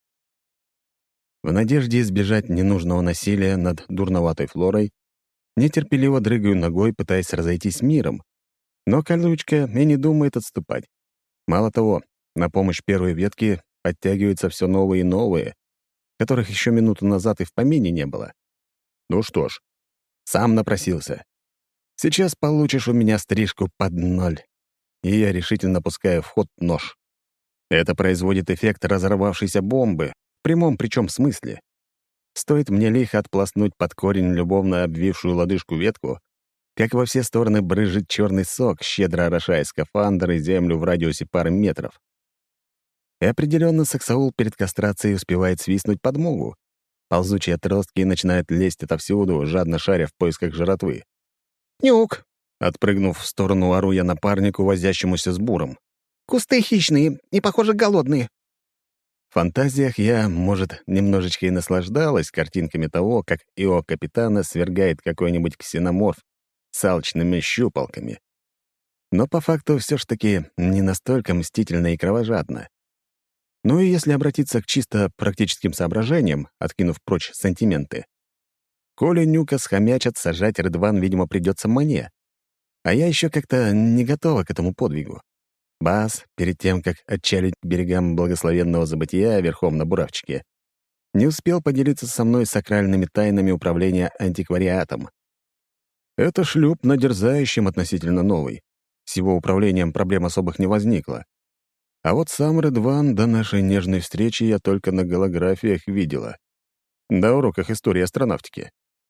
В надежде избежать ненужного насилия над дурноватой флорой, нетерпеливо дрыгаю ногой, пытаясь разойтись миром, но колючка и не думает отступать. Мало того, на помощь первой ветки подтягиваются все новые и новые, которых еще минуту назад и в помине не было. Ну что ж, сам напросился. Сейчас получишь у меня стрижку под ноль. И я решительно пускаю в ход нож. Это производит эффект разорвавшейся бомбы, в прямом причем смысле. Стоит мне лихо отпласнуть под корень любовно обвившую лодыжку ветку, как во все стороны брызжет черный сок, щедро орошая скафандр и землю в радиусе пары метров. И определенно саксаул перед кастрацией успевает свистнуть подмогу. Ползучие отростки начинают лезть отовсюду, жадно шаря в поисках жратвы. «Нюк!» — отпрыгнув в сторону, ору я напарнику, возящемуся с буром. «Кусты хищные и, похоже, голодные». фантазиях я, может, немножечко и наслаждалась картинками того, как Ио-капитана свергает какой-нибудь ксеноморф с алчными щупалками. Но по факту все ж таки не настолько мстительно и кровожадно. Ну и если обратиться к чисто практическим соображениям, откинув прочь сантименты, коли Нюка схомячат, сажать Рыдван, видимо, придется мне. А я еще как-то не готова к этому подвигу. Бас, перед тем, как отчалить к берегам благословенного забытия верхом на буравчике, не успел поделиться со мной сакральными тайнами управления антиквариатом. Это шлюп надерзающим относительно новый. С его управлением проблем особых не возникло. А вот сам Рыдван до нашей нежной встречи я только на голографиях видела. На уроках истории астронавтики.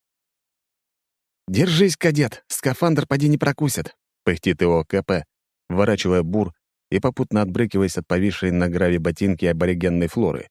«Держись, кадет, скафандр поди не прокусят», — пыхтит его КП, вворачивая бур и попутно отбрыкиваясь от повисшей на граве ботинки аборигенной флоры.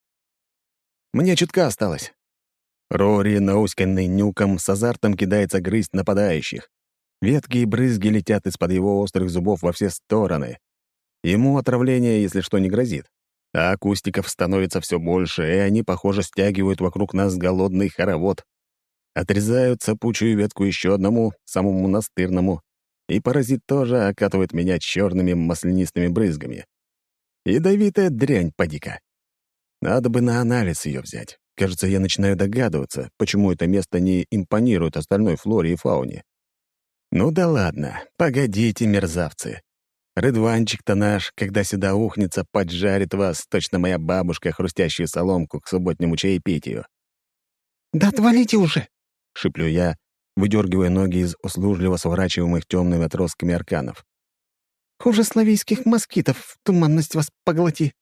«Мне чутка осталось». Рори, науськанный Нюком, с азартом кидается грызть нападающих. Ветки и брызги летят из-под его острых зубов во все стороны. Ему отравление, если что, не грозит. А кустиков становится все больше, и они, похоже, стягивают вокруг нас голодный хоровод. Отрезают цапучую ветку еще одному, самому настырному, и паразит тоже окатывает меня черными маслянистыми брызгами. Ядовитая дрянь, поди-ка. Надо бы на анализ ее взять. Кажется, я начинаю догадываться, почему это место не импонирует остальной флоре и фауне. Ну да ладно, погодите, мерзавцы. Рыдванчик-то наш, когда сюда ухнется, поджарит вас, точно моя бабушка, хрустящую соломку к субботнему чаепитию. «Да отвалите уже!» — шиплю я, выдергивая ноги из услужливо сворачиваемых темными отростками арканов. «Хуже славийских москитов, туманность вас поглоти!»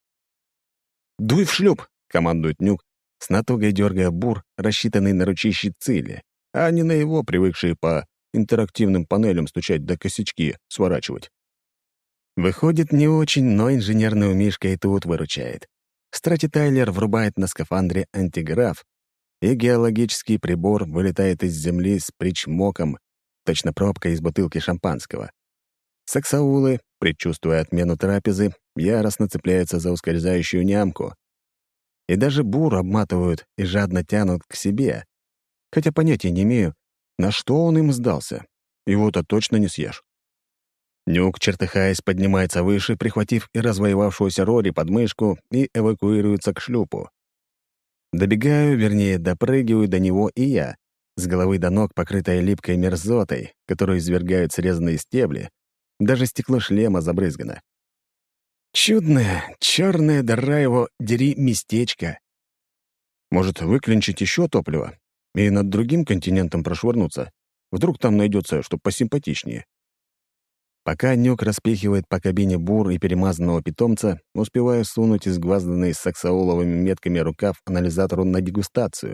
«Дуй в шлюп!» — командует Нюк, с натугой дергая бур, рассчитанный на ручищи цили, а не на его, привыкшие по интерактивным панелям стучать до косячки, сворачивать. Выходит, не очень, но инженерный умишка и тут выручает. Стратитайлер врубает на скафандре антиграф, и геологический прибор вылетает из земли с причмоком, точно пробка из бутылки шампанского. Саксаулы, предчувствуя отмену трапезы, яростно цепляются за ускользающую нямку. И даже бур обматывают и жадно тянут к себе, хотя понятия не имею, на что он им сдался. Его-то точно не съешь. Нюк, чертыхаясь, поднимается выше, прихватив и развоевавшуюся Рори под мышку, и эвакуируется к шлюпу. Добегаю, вернее, допрыгиваю до него и я, с головы до ног покрытая липкой мерзотой, которую извергают срезанные стебли, даже стекло шлема забрызгано. Чудное, черное дыра его, дери, местечко. Может, выклинчить еще топливо и над другим континентом прошвырнуться? Вдруг там найдется что посимпатичнее. Пока Нюк распихивает по кабине бур и перемазанного питомца, успеваю сунуть изгвазданный с саксауловыми метками рукав анализатору на дегустацию.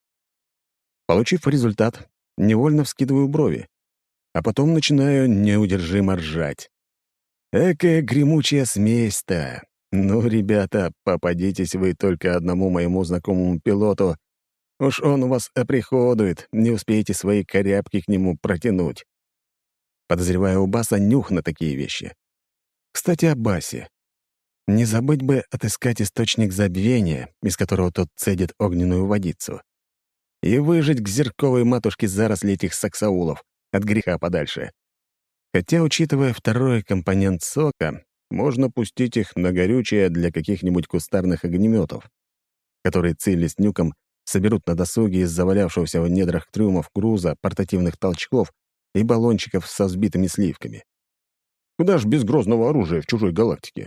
Получив результат, невольно вскидываю брови, а потом начинаю неудержимо ржать. Экая гремучая смесь-то! Ну, ребята, попадитесь вы только одному моему знакомому пилоту. Уж он у вас оприходует, не успеете свои корябки к нему протянуть. Подозреваю у Баса нюх на такие вещи. Кстати, о Басе. Не забыть бы отыскать источник забвения, из которого тот цедит огненную водицу, и выжить к зерковой матушке заросли этих саксаулов от греха подальше. Хотя, учитывая второй компонент сока, можно пустить их на горючее для каких-нибудь кустарных огнеметов, которые Цилли с Нюком соберут на досуге из завалявшегося в недрах трюмов груза, портативных толчков и баллончиков со взбитыми сливками. Куда ж без грозного оружия в чужой галактике?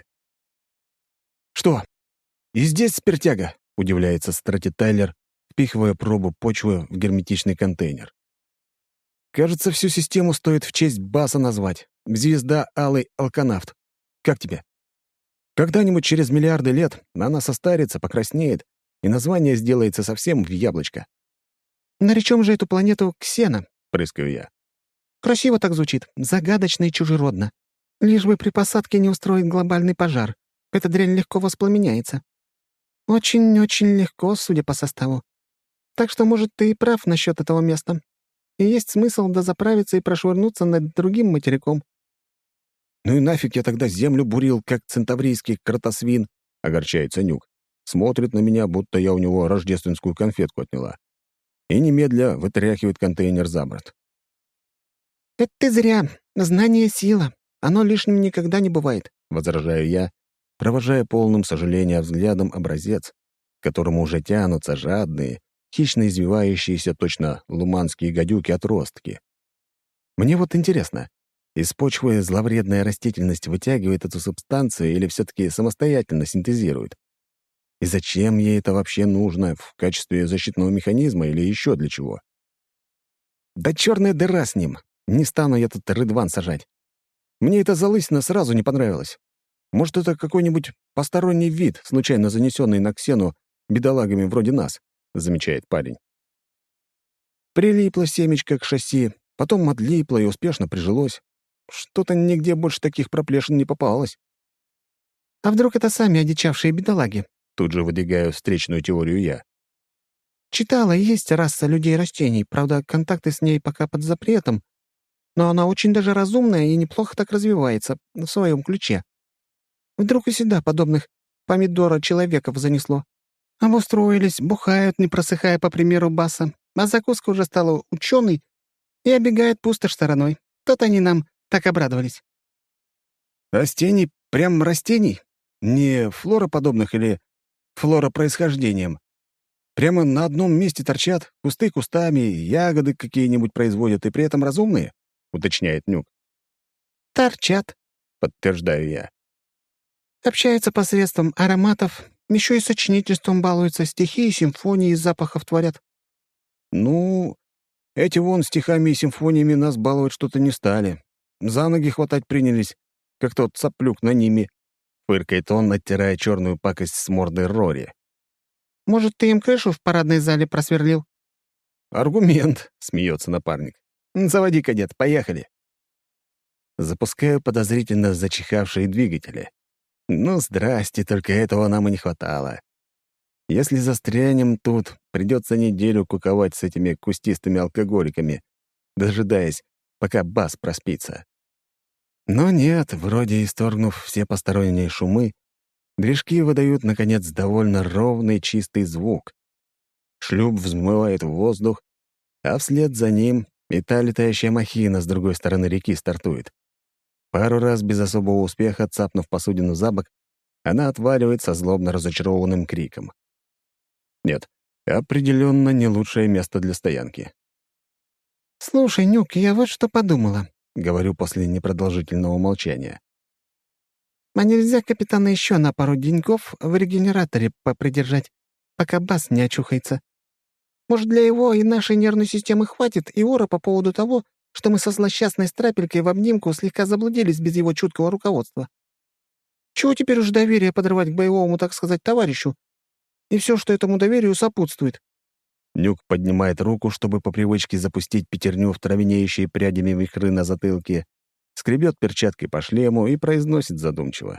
«Что, и здесь спиртяга?» — удивляется Стратитайлер, впихивая пробу почвы в герметичный контейнер. «Кажется, всю систему стоит в честь Баса назвать. Звезда Алый Алканавт. Как тебе? Когда-нибудь через миллиарды лет она состарится, покраснеет, и название сделается совсем в яблочко». «Наречем же эту планету Ксена», — прыскаю я. «Красиво так звучит, загадочно и чужеродно. Лишь бы при посадке не устроить глобальный пожар. Эта дрянь легко воспламеняется. Очень-очень легко, судя по составу. Так что, может, ты и прав насчет этого места. И есть смысл дозаправиться и прошвырнуться над другим материком». «Ну и нафиг я тогда землю бурил, как центаврийский кротосвин», — огорчается Нюк. смотрит на меня, будто я у него рождественскую конфетку отняла, и немедля вытряхивает контейнер за борт. «Это ты зря. Знание — сила. Оно лишним никогда не бывает», — возражаю я, провожая полным сожаления взглядом образец, к которому уже тянутся жадные, хищно извивающиеся точно луманские гадюки-отростки. Мне вот интересно, из почвы зловредная растительность вытягивает эту субстанцию или все-таки самостоятельно синтезирует? И зачем ей это вообще нужно, в качестве защитного механизма или еще для чего? Да черная дыра с ним! Не стану я тут рыдван сажать. Мне эта залысина сразу не понравилась. Может, это какой-нибудь посторонний вид, случайно занесенный на Ксену бедолагами вроде нас, замечает парень. Прилипло семечко к шасси, потом отлипло и успешно прижилось. Что-то нигде больше таких проплешин не попалось. «А вдруг это сами одичавшие бедолаги?» Тут же выдвигаю встречную теорию я. «Читала, есть раса людей-растений, правда, контакты с ней пока под запретом, но она очень даже разумная и неплохо так развивается в своем ключе. Вдруг и сюда подобных помидора-человеков занесло. Обустроились, бухают, не просыхая, по примеру Баса, а закуска уже стала ученой и обегает пустошь стороной. Тот они нам так обрадовались». Растений? Прям растений? Не флороподобных или флоропроисхождением? Прямо на одном месте торчат, кусты кустами, ягоды какие-нибудь производят, и при этом разумные? Уточняет Нюк. «Торчат», — подтверждаю я. общаются посредством ароматов, еще и сочинительством балуются, стихи и симфонии из запахов творят. Ну, эти вон стихами и симфониями нас баловать что-то не стали. За ноги хватать принялись, как тот соплюк на ними. Фыркает он, оттирая черную пакость с морды Рори. «Может, ты им крышу в парадной зале просверлил?» «Аргумент», — смеется напарник. «Заводи, кадет, поехали». Запускаю подозрительно зачихавшие двигатели. Ну, здрасте, только этого нам и не хватало. Если застрянем тут, придется неделю куковать с этими кустистыми алкоголиками, дожидаясь, пока бас проспится. Но нет, вроде исторгнув все посторонние шумы, движки выдают, наконец, довольно ровный чистый звук. Шлюп взмывает в воздух, а вслед за ним и та летающая махина с другой стороны реки стартует. Пару раз без особого успеха, цапнув посудину за бок, она отваливает со злобно разочарованным криком. Нет, определенно не лучшее место для стоянки. «Слушай, Нюк, я вот что подумала. — говорю после непродолжительного молчания. А нельзя капитана еще на пару деньков в регенераторе попридержать, пока Бас не очухается? Может, для его и нашей нервной системы хватит и ора по поводу того, что мы со злосчастной страпелькой в обнимку слегка заблудились без его чуткого руководства? Чего теперь уж доверие подрывать к боевому, так сказать, товарищу? И все, что этому доверию сопутствует». Нюк поднимает руку, чтобы по привычке запустить пятерню в травенеющие прядями вихры на затылке, скребет перчаткой по шлему и произносит задумчиво.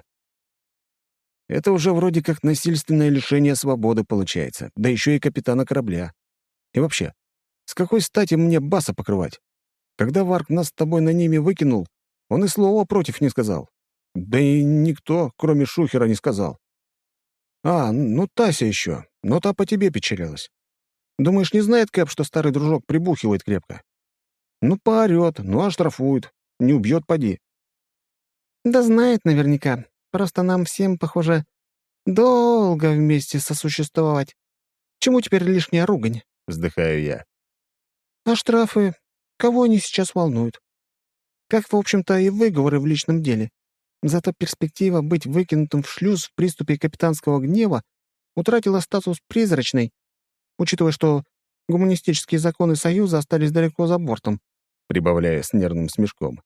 «Это уже вроде как насильственное лишение свободы получается, да еще и капитана корабля. И вообще, с какой стати мне Баса покрывать? Когда Варк нас с тобой на ними выкинул, он и слова против не сказал. Да и никто, кроме Шухера, не сказал. А, ну Тася еще, но та по тебе печалилась. Думаешь, не знает Кэп, что старый дружок прибухивает крепко? Ну, поорет, ну, оштрафует. Не убьет, поди». «Да знает наверняка. Просто нам всем, похоже, долго вместе сосуществовать. Чему теперь лишняя ругань?» — вздыхаю я. «А штрафы? Кого они сейчас волнуют? Как, в общем-то, и выговоры в личном деле. Зато перспектива быть выкинутым в шлюз в приступе капитанского гнева утратила статус призрачной, учитывая, что гуманистические законы Союза остались далеко за бортом», — прибавляя с нервным смешком.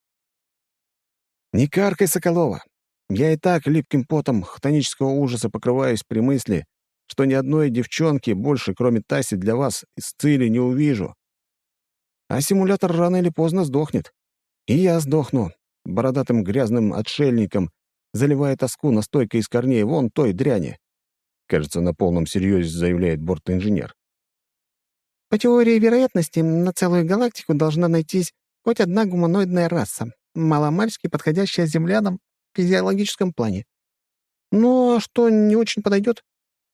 «Не каркай, Соколова. Я и так липким потом хтонического ужаса покрываюсь при мысли, что ни одной девчонки больше, кроме Таси, для вас из цели не увижу. А симулятор рано или поздно сдохнет. И я сдохну, бородатым грязным отшельником, заливая тоску настойкой из корней вон той дряни», — кажется, на полном серьезе заявляет бортинженер. «По теории вероятности, на целую галактику должна найтись хоть одна гуманоидная раса, маломальски подходящая землянам в физиологическом плане. Ну, а что не очень подойдет,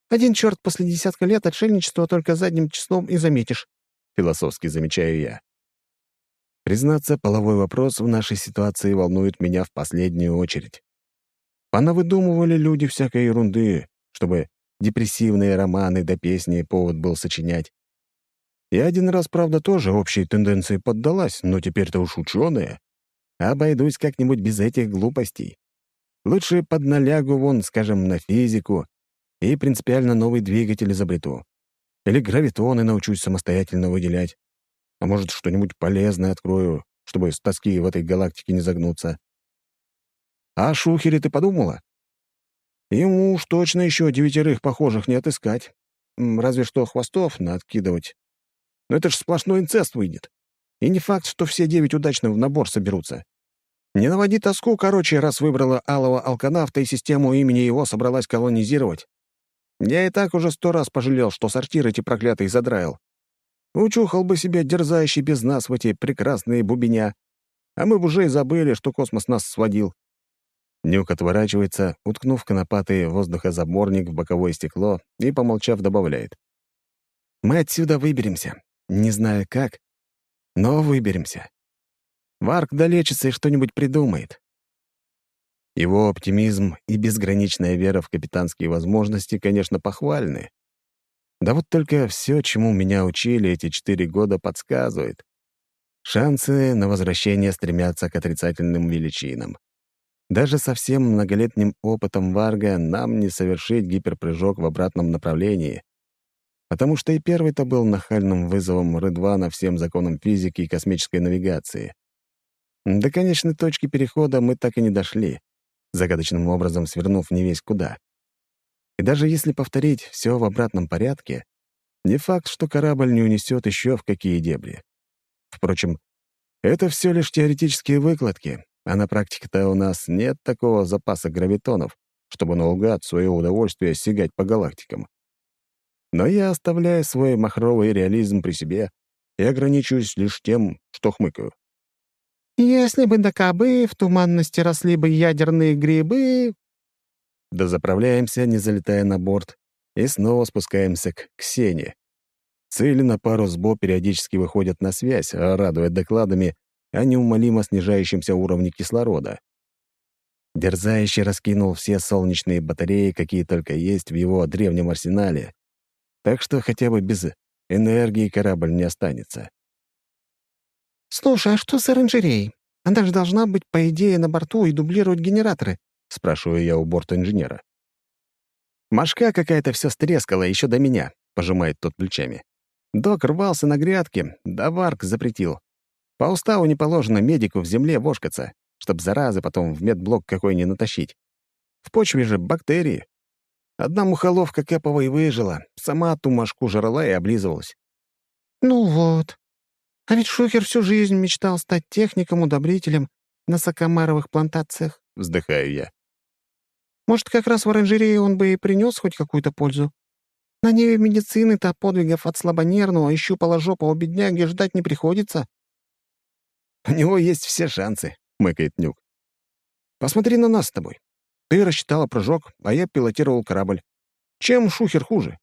Один черт после десятка лет отшельничества только задним числом и заметишь», — философски замечаю я. Признаться, половой вопрос в нашей ситуации волнует меня в последнюю очередь. Понавыдумывали люди всякой ерунды, чтобы депрессивные романы да песни повод был сочинять. Я один раз, правда, тоже общей тенденции поддалась, но теперь-то уж ученые. Обойдусь как-нибудь без этих глупостей. Лучше подналягу вон, скажем, на физику и принципиально новый двигатель изобрету. Или гравитоны научусь самостоятельно выделять. А может, что-нибудь полезное открою, чтобы с тоски в этой галактике не загнуться. А о Шухере ты подумала? Ему уж точно еще девятерых похожих не отыскать. М, Разве что хвостов наоткидывать. Но это ж сплошной инцест выйдет. И не факт, что все девять удачно в набор соберутся. Не наводи тоску, короче, раз выбрала алого алканавта и систему имени его собралась колонизировать. Я и так уже сто раз пожалел, что сортир эти проклятые задраил. Учухал бы себя дерзающий без нас в эти прекрасные бубеня. А мы бы уже и забыли, что космос нас сводил. Нюк отворачивается, уткнув конопатый воздухозаборник в боковое стекло и, помолчав, добавляет. «Мы отсюда выберемся. Не знаю как, но выберемся. Варк долечится и что-нибудь придумает». Его оптимизм и безграничная вера в капитанские возможности, конечно, похвальны. Да вот только все, чему меня учили эти четыре года, подсказывает. Шансы на возвращение стремятся к отрицательным величинам. Даже со всем многолетним опытом Варга нам не совершить гиперпрыжок в обратном направлении, потому что и первый-то был нахальным вызовом Рыдвана всем законам физики и космической навигации. До конечной точки перехода мы так и не дошли, загадочным образом свернув не весь куда. И даже если повторить все в обратном порядке, не факт, что корабль не унесет еще в какие дебри. Впрочем, это все лишь теоретические выкладки, а на практике-то у нас нет такого запаса гравитонов, чтобы наугад в свое удовольствие сигать по галактикам. Но я оставляю свой махровый реализм при себе и ограничиваюсь лишь тем, что хмыкаю. «Если бы до Кабы в туманности росли бы ядерные грибы...» Дозаправляемся, не залетая на борт, и снова спускаемся к Ксении. Цели на пару с Бо периодически выходят на связь, радуя докладами о неумолимо снижающемся уровне кислорода. Дерзающий раскинул все солнечные батареи, какие только есть в его древнем арсенале, так что хотя бы без энергии корабль не останется. «Слушай, а что с оранжереей? Она же должна быть, по идее, на борту и дублировать генераторы», — спрашиваю я у борта-инженера. «Машка какая-то все стрескала еще до меня», — пожимает тот плечами. Док рвался на грядке, да Варк запретил. По уставу не положено медику в земле вошкаться, чтоб заразы потом в медблок какой не натащить. В почве же бактерии. Одна мухоловка Кэпова и выжила, сама ту мошку жрала и облизывалась. «Ну вот. А ведь Шухер всю жизнь мечтал стать техником-удобрителем на сакамаровых плантациях», — вздыхаю я. «Может, как раз в оранжерее он бы и принес хоть какую-то пользу? На ней медицины-то подвигов от слабонервного и щупала-жопого бедняги ждать не приходится». «У него есть все шансы», — хмыкает Нюк. «Посмотри на нас с тобой. Ты рассчитала прыжок, а я пилотировал корабль. Чем Шухер хуже?»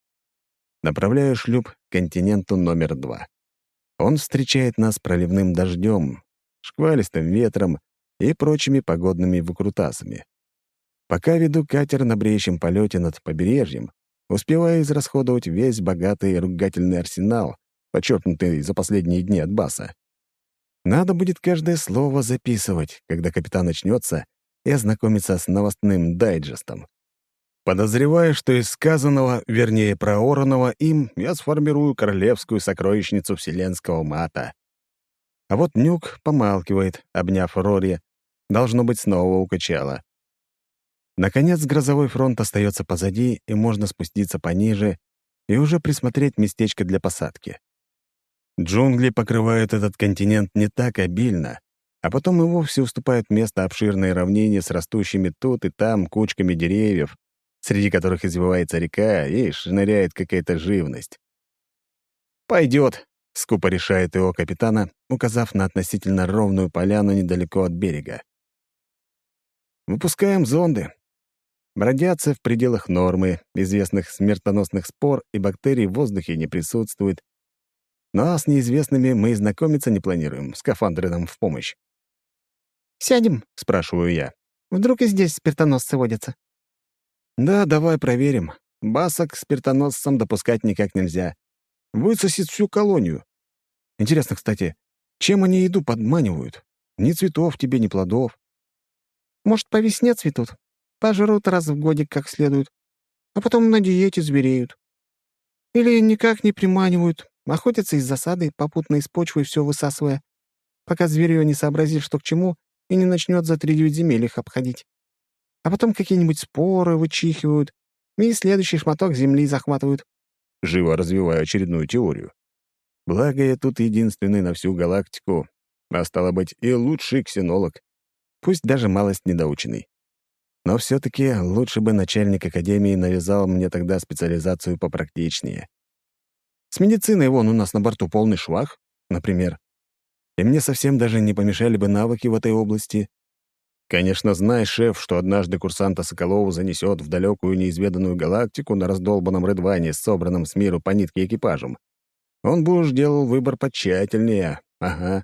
Направляю шлюп к континенту номер два. Он встречает нас проливным дождем, шквалистым ветром и прочими погодными выкрутасами. Пока веду катер на бреющем полете над побережьем, успеваю израсходовать весь богатый ругательный арсенал, подчеркнутый за последние дни от Баса. Надо будет каждое слово записывать, когда капитан очнется и ознакомится с новостным дайджестом. Подозреваю, что из сказанного, вернее, прооранного им, я сформирую королевскую сокровищницу вселенского мата. А вот Нюк помалкивает, обняв Рори, должно быть, снова укачало. Наконец, грозовой фронт остается позади, и можно спуститься пониже и уже присмотреть местечко для посадки. Джунгли покрывают этот континент не так обильно, а потом и вовсе уступают место обширной равнине с растущими тут и там кучками деревьев, среди которых извивается река и шныряет какая-то живность. «Пойдет», — скупо решает его капитана, указав на относительно ровную поляну недалеко от берега. Выпускаем зонды. Радиация в пределах нормы, известных смертоносных спор и бактерий в воздухе не присутствует. Но с неизвестными мы и знакомиться не планируем, скафандры нам в помощь. «Сядем?» — спрашиваю я. «Вдруг и здесь спиртоносцы водятся?» «Да, давай проверим. Басок к спиртоносцам допускать никак нельзя. Высосет всю колонию. Интересно, кстати, чем они еду подманивают? Ни цветов тебе, ни плодов». «Может, по весне цветут? Пожрут раз в годик как следует, а потом на диете звереют. Или никак не приманивают, охотятся из засады, попутно из почвы все высасывая, пока зверье не сообразит, что к чему, и не начнет за три девять земель их обходить. А потом какие-нибудь споры вычихивают, и следующий шматок земли захватывают». Живо развиваю очередную теорию. Благо, я тут единственный на всю галактику, а стало быть, и лучший ксенолог, пусть даже малость недоученный. Но все-таки лучше бы начальник академии навязал мне тогда специализацию попрактичнее. С медициной вон у нас на борту полный швах, например. И мне совсем даже не помешали бы навыки в этой области. Конечно, знай, шеф, что однажды курсанта Соколову занесет в далекую неизведанную галактику на раздолбанном Редване с собранным с миру по нитке экипажем. Он бы уж делал выбор потщательнее, ага.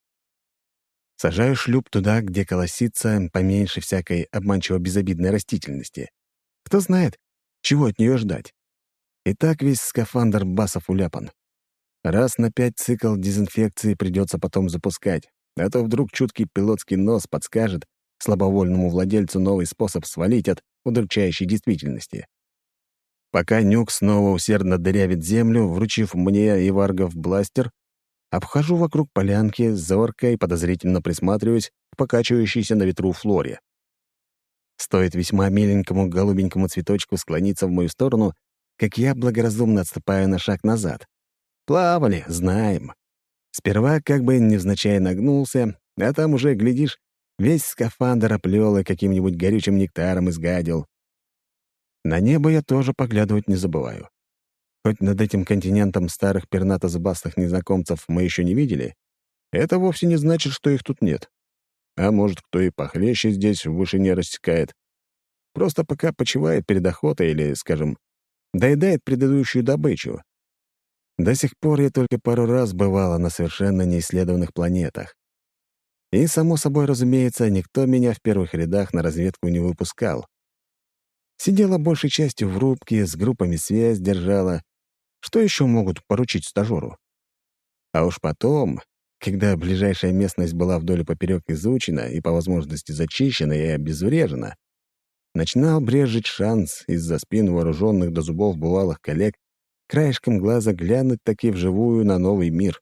Сажаю шлюп туда, где колосится поменьше всякой обманчиво-безобидной растительности. Кто знает, чего от нее ждать. И так весь скафандр басов уляпан. Раз на пять цикл дезинфекции придется потом запускать, а то вдруг чуткий пилотский нос подскажет слабовольному владельцу новый способ свалить от удручающей действительности. Пока Нюк снова усердно дырявит землю, вручив мне и Варгов бластер, обхожу вокруг полянки, зорко и подозрительно присматриваюсь к покачивающейся на ветру флоре. Стоит весьма миленькому голубенькому цветочку склониться в мою сторону, как я благоразумно отступаю на шаг назад. Плавали, знаем. Сперва как бы невзначай нагнулся, а там уже, глядишь, весь скафандр оплел и каким-нибудь горючим нектаром изгадил. На небо я тоже поглядывать не забываю. Хоть над этим континентом старых пернато-зубастых незнакомцев мы еще не видели, это вовсе не значит, что их тут нет. А может, кто и похлеще здесь в вышине рассекает. Просто пока почивает перед охотой или, скажем, доедает предыдущую добычу. До сих пор я только пару раз бывала на совершенно неисследованных планетах. И, само собой разумеется, никто меня в первых рядах на разведку не выпускал. Сидела большей частью в рубке, с группами связь держала. Что еще могут поручить стажеру? А уж потом, когда ближайшая местность была вдоль и поперек изучена и по возможности зачищена и обезврежена, начинал брезжить шанс из-за спин вооруженных до зубов бывалых коллег краешком глаза глянуть таки вживую на новый мир.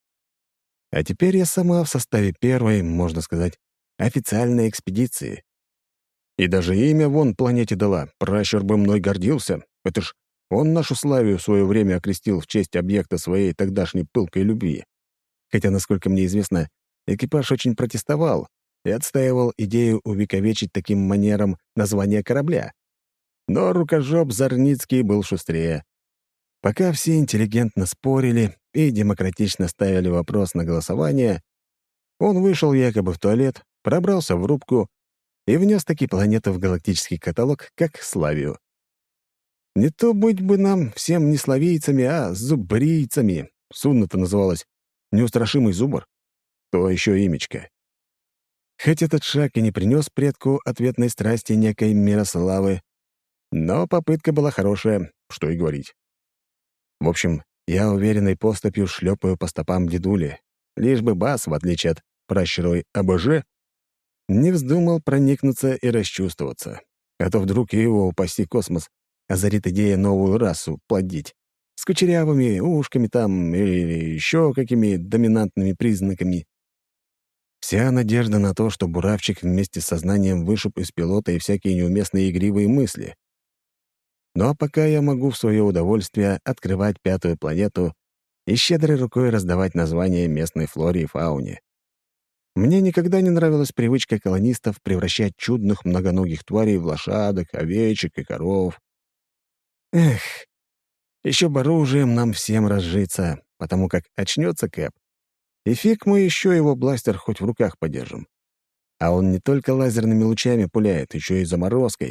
А теперь я сама в составе первой, можно сказать, официальной экспедиции. И даже имя вон планете дала. Пращур бы мной гордился. Это ж он нашу Славию в свое время окрестил в честь объекта своей тогдашней пылкой любви. Хотя, насколько мне известно, экипаж очень протестовал и отстаивал идею увековечить таким манером название корабля. Но рукожоп Зарницкий был шустрее. Пока все интеллигентно спорили и демократично ставили вопрос на голосование, он вышел якобы в туалет, пробрался в рубку и внес таки планету в галактический каталог как Славию. Не то быть бы нам всем не славийцами, а зубрийцами. Судно-то называлось «Неустрашимый зубр». То еще имечко. Хоть этот шаг и не принес предку ответной страсти некой Мирославы, но попытка была хорошая, что и говорить. В общем, я уверенной поступью шлепаю по стопам дедули, лишь бы бас, в отличие от пращуровой АБЖ, не вздумал проникнуться и расчувствоваться. А то вдруг его, упаси космос, озарит идея новую расу плодить. С кучерявыми ушками там или еще какими доминантными признаками. Вся надежда на то, что буравчик вместе с сознанием вышиб из пилота и всякие неуместные игривые мысли. Но пока я могу в свое удовольствие открывать пятую планету и щедрой рукой раздавать названия местной флоре и фауне. Мне никогда не нравилась привычка колонистов превращать чудных многоногих тварей в лошадок, овечек и коров. Эх, еще бы оружием нам всем разжиться, потому как очнется Кэп, и фиг мы еще его бластер хоть в руках подержим. А он не только лазерными лучами пуляет, еще и заморозкой.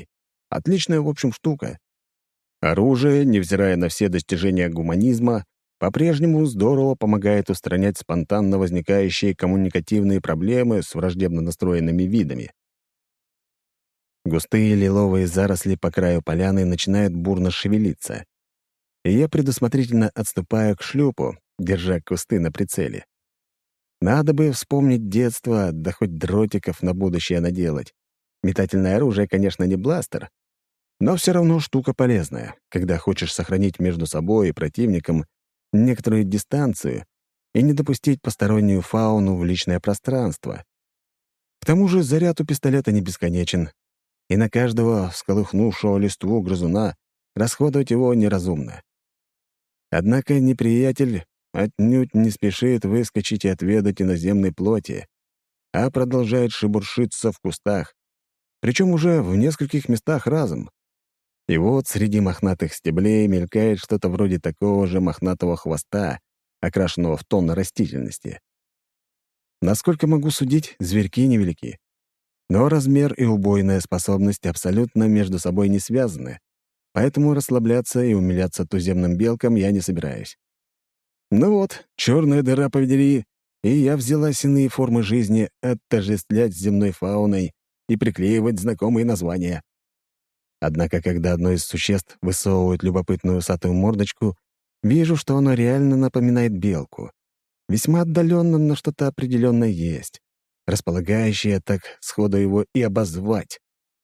Отличная, в общем, штука. Оружие, невзирая на все достижения гуманизма, по-прежнему здорово помогает устранять спонтанно возникающие коммуникативные проблемы с враждебно настроенными видами. Густые лиловые заросли по краю поляны начинают бурно шевелиться, и я предусмотрительно отступаю к шлюпу, держа кусты на прицеле. Надо бы вспомнить детство, да хоть дротиков на будущее наделать. Метательное оружие, конечно, не бластер, но все равно штука полезная, когда хочешь сохранить между собой и противником некоторую дистанцию и не допустить постороннюю фауну в личное пространство. К тому же заряд у пистолета не бесконечен, и на каждого всколыхнувшего листву грызуна расходовать его неразумно. Однако неприятель отнюдь не спешит выскочить и отведать иноземной плоти, а продолжает шебуршиться в кустах, причем уже в нескольких местах разом. И вот среди мохнатых стеблей мелькает что-то вроде такого же мохнатого хвоста, окрашенного в тон растительности. Насколько могу судить, зверьки невелики. Но размер и убойная способность абсолютно между собой не связаны, поэтому расслабляться и умиляться туземным белкам я не собираюсь. Ну вот, черная дыра поведери, и я взялась иные формы жизни отождествлять с земной фауной и приклеивать знакомые названия. Однако, когда одно из существ высовывает любопытную усатую мордочку, вижу, что оно реально напоминает белку. Весьма отдаленно, но что-то определенно есть, располагающее так сходу его и обозвать.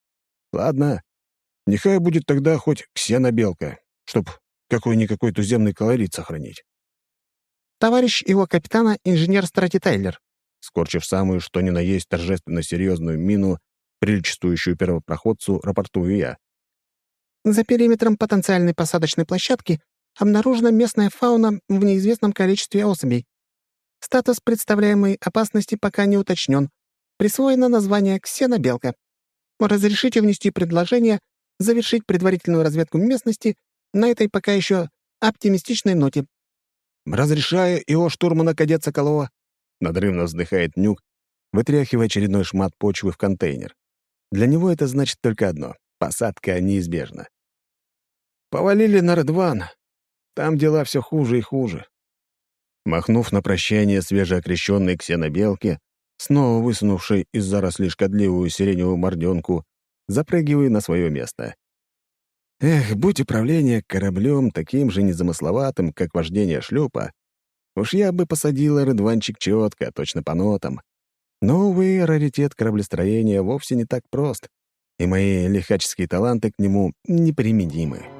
Ладно, нехай будет тогда хоть ксенобелка, чтоб какой-никакой туземный колорит сохранить. «Товарищ его капитана, инженер Страти Тайлер», Скорчив самую что ни на есть торжественно серьезную мину, приличествующую первопроходцу, рапортую я. «За периметром потенциальной посадочной площадки обнаружена местная фауна в неизвестном количестве особей. Статус представляемой опасности пока не уточнен. Присвоено название «Ксенобелка». Разрешите внести предложение завершить предварительную разведку местности на этой пока еще оптимистичной ноте». «Разрешаю его штурмана кадет Соколова», — надрывно вздыхает Нюк, вытряхивая очередной шмат почвы в контейнер. Для него это значит только одно — посадка неизбежна. «Повалили на Редван. Там дела все хуже и хуже». Махнув на прощание свежеокрещенной ксенобелке, снова высунувшей из зарослей шкодливую сиреневую морденку, запрыгиваю на свое место. Эх, будь управление кораблем таким же незамысловатым, как вождение шлюпа, уж я бы посадила Редванчик четко, точно по нотам. Но, увы, раритет кораблестроения вовсе не так прост, и мои лихаческие таланты к нему неприменимы.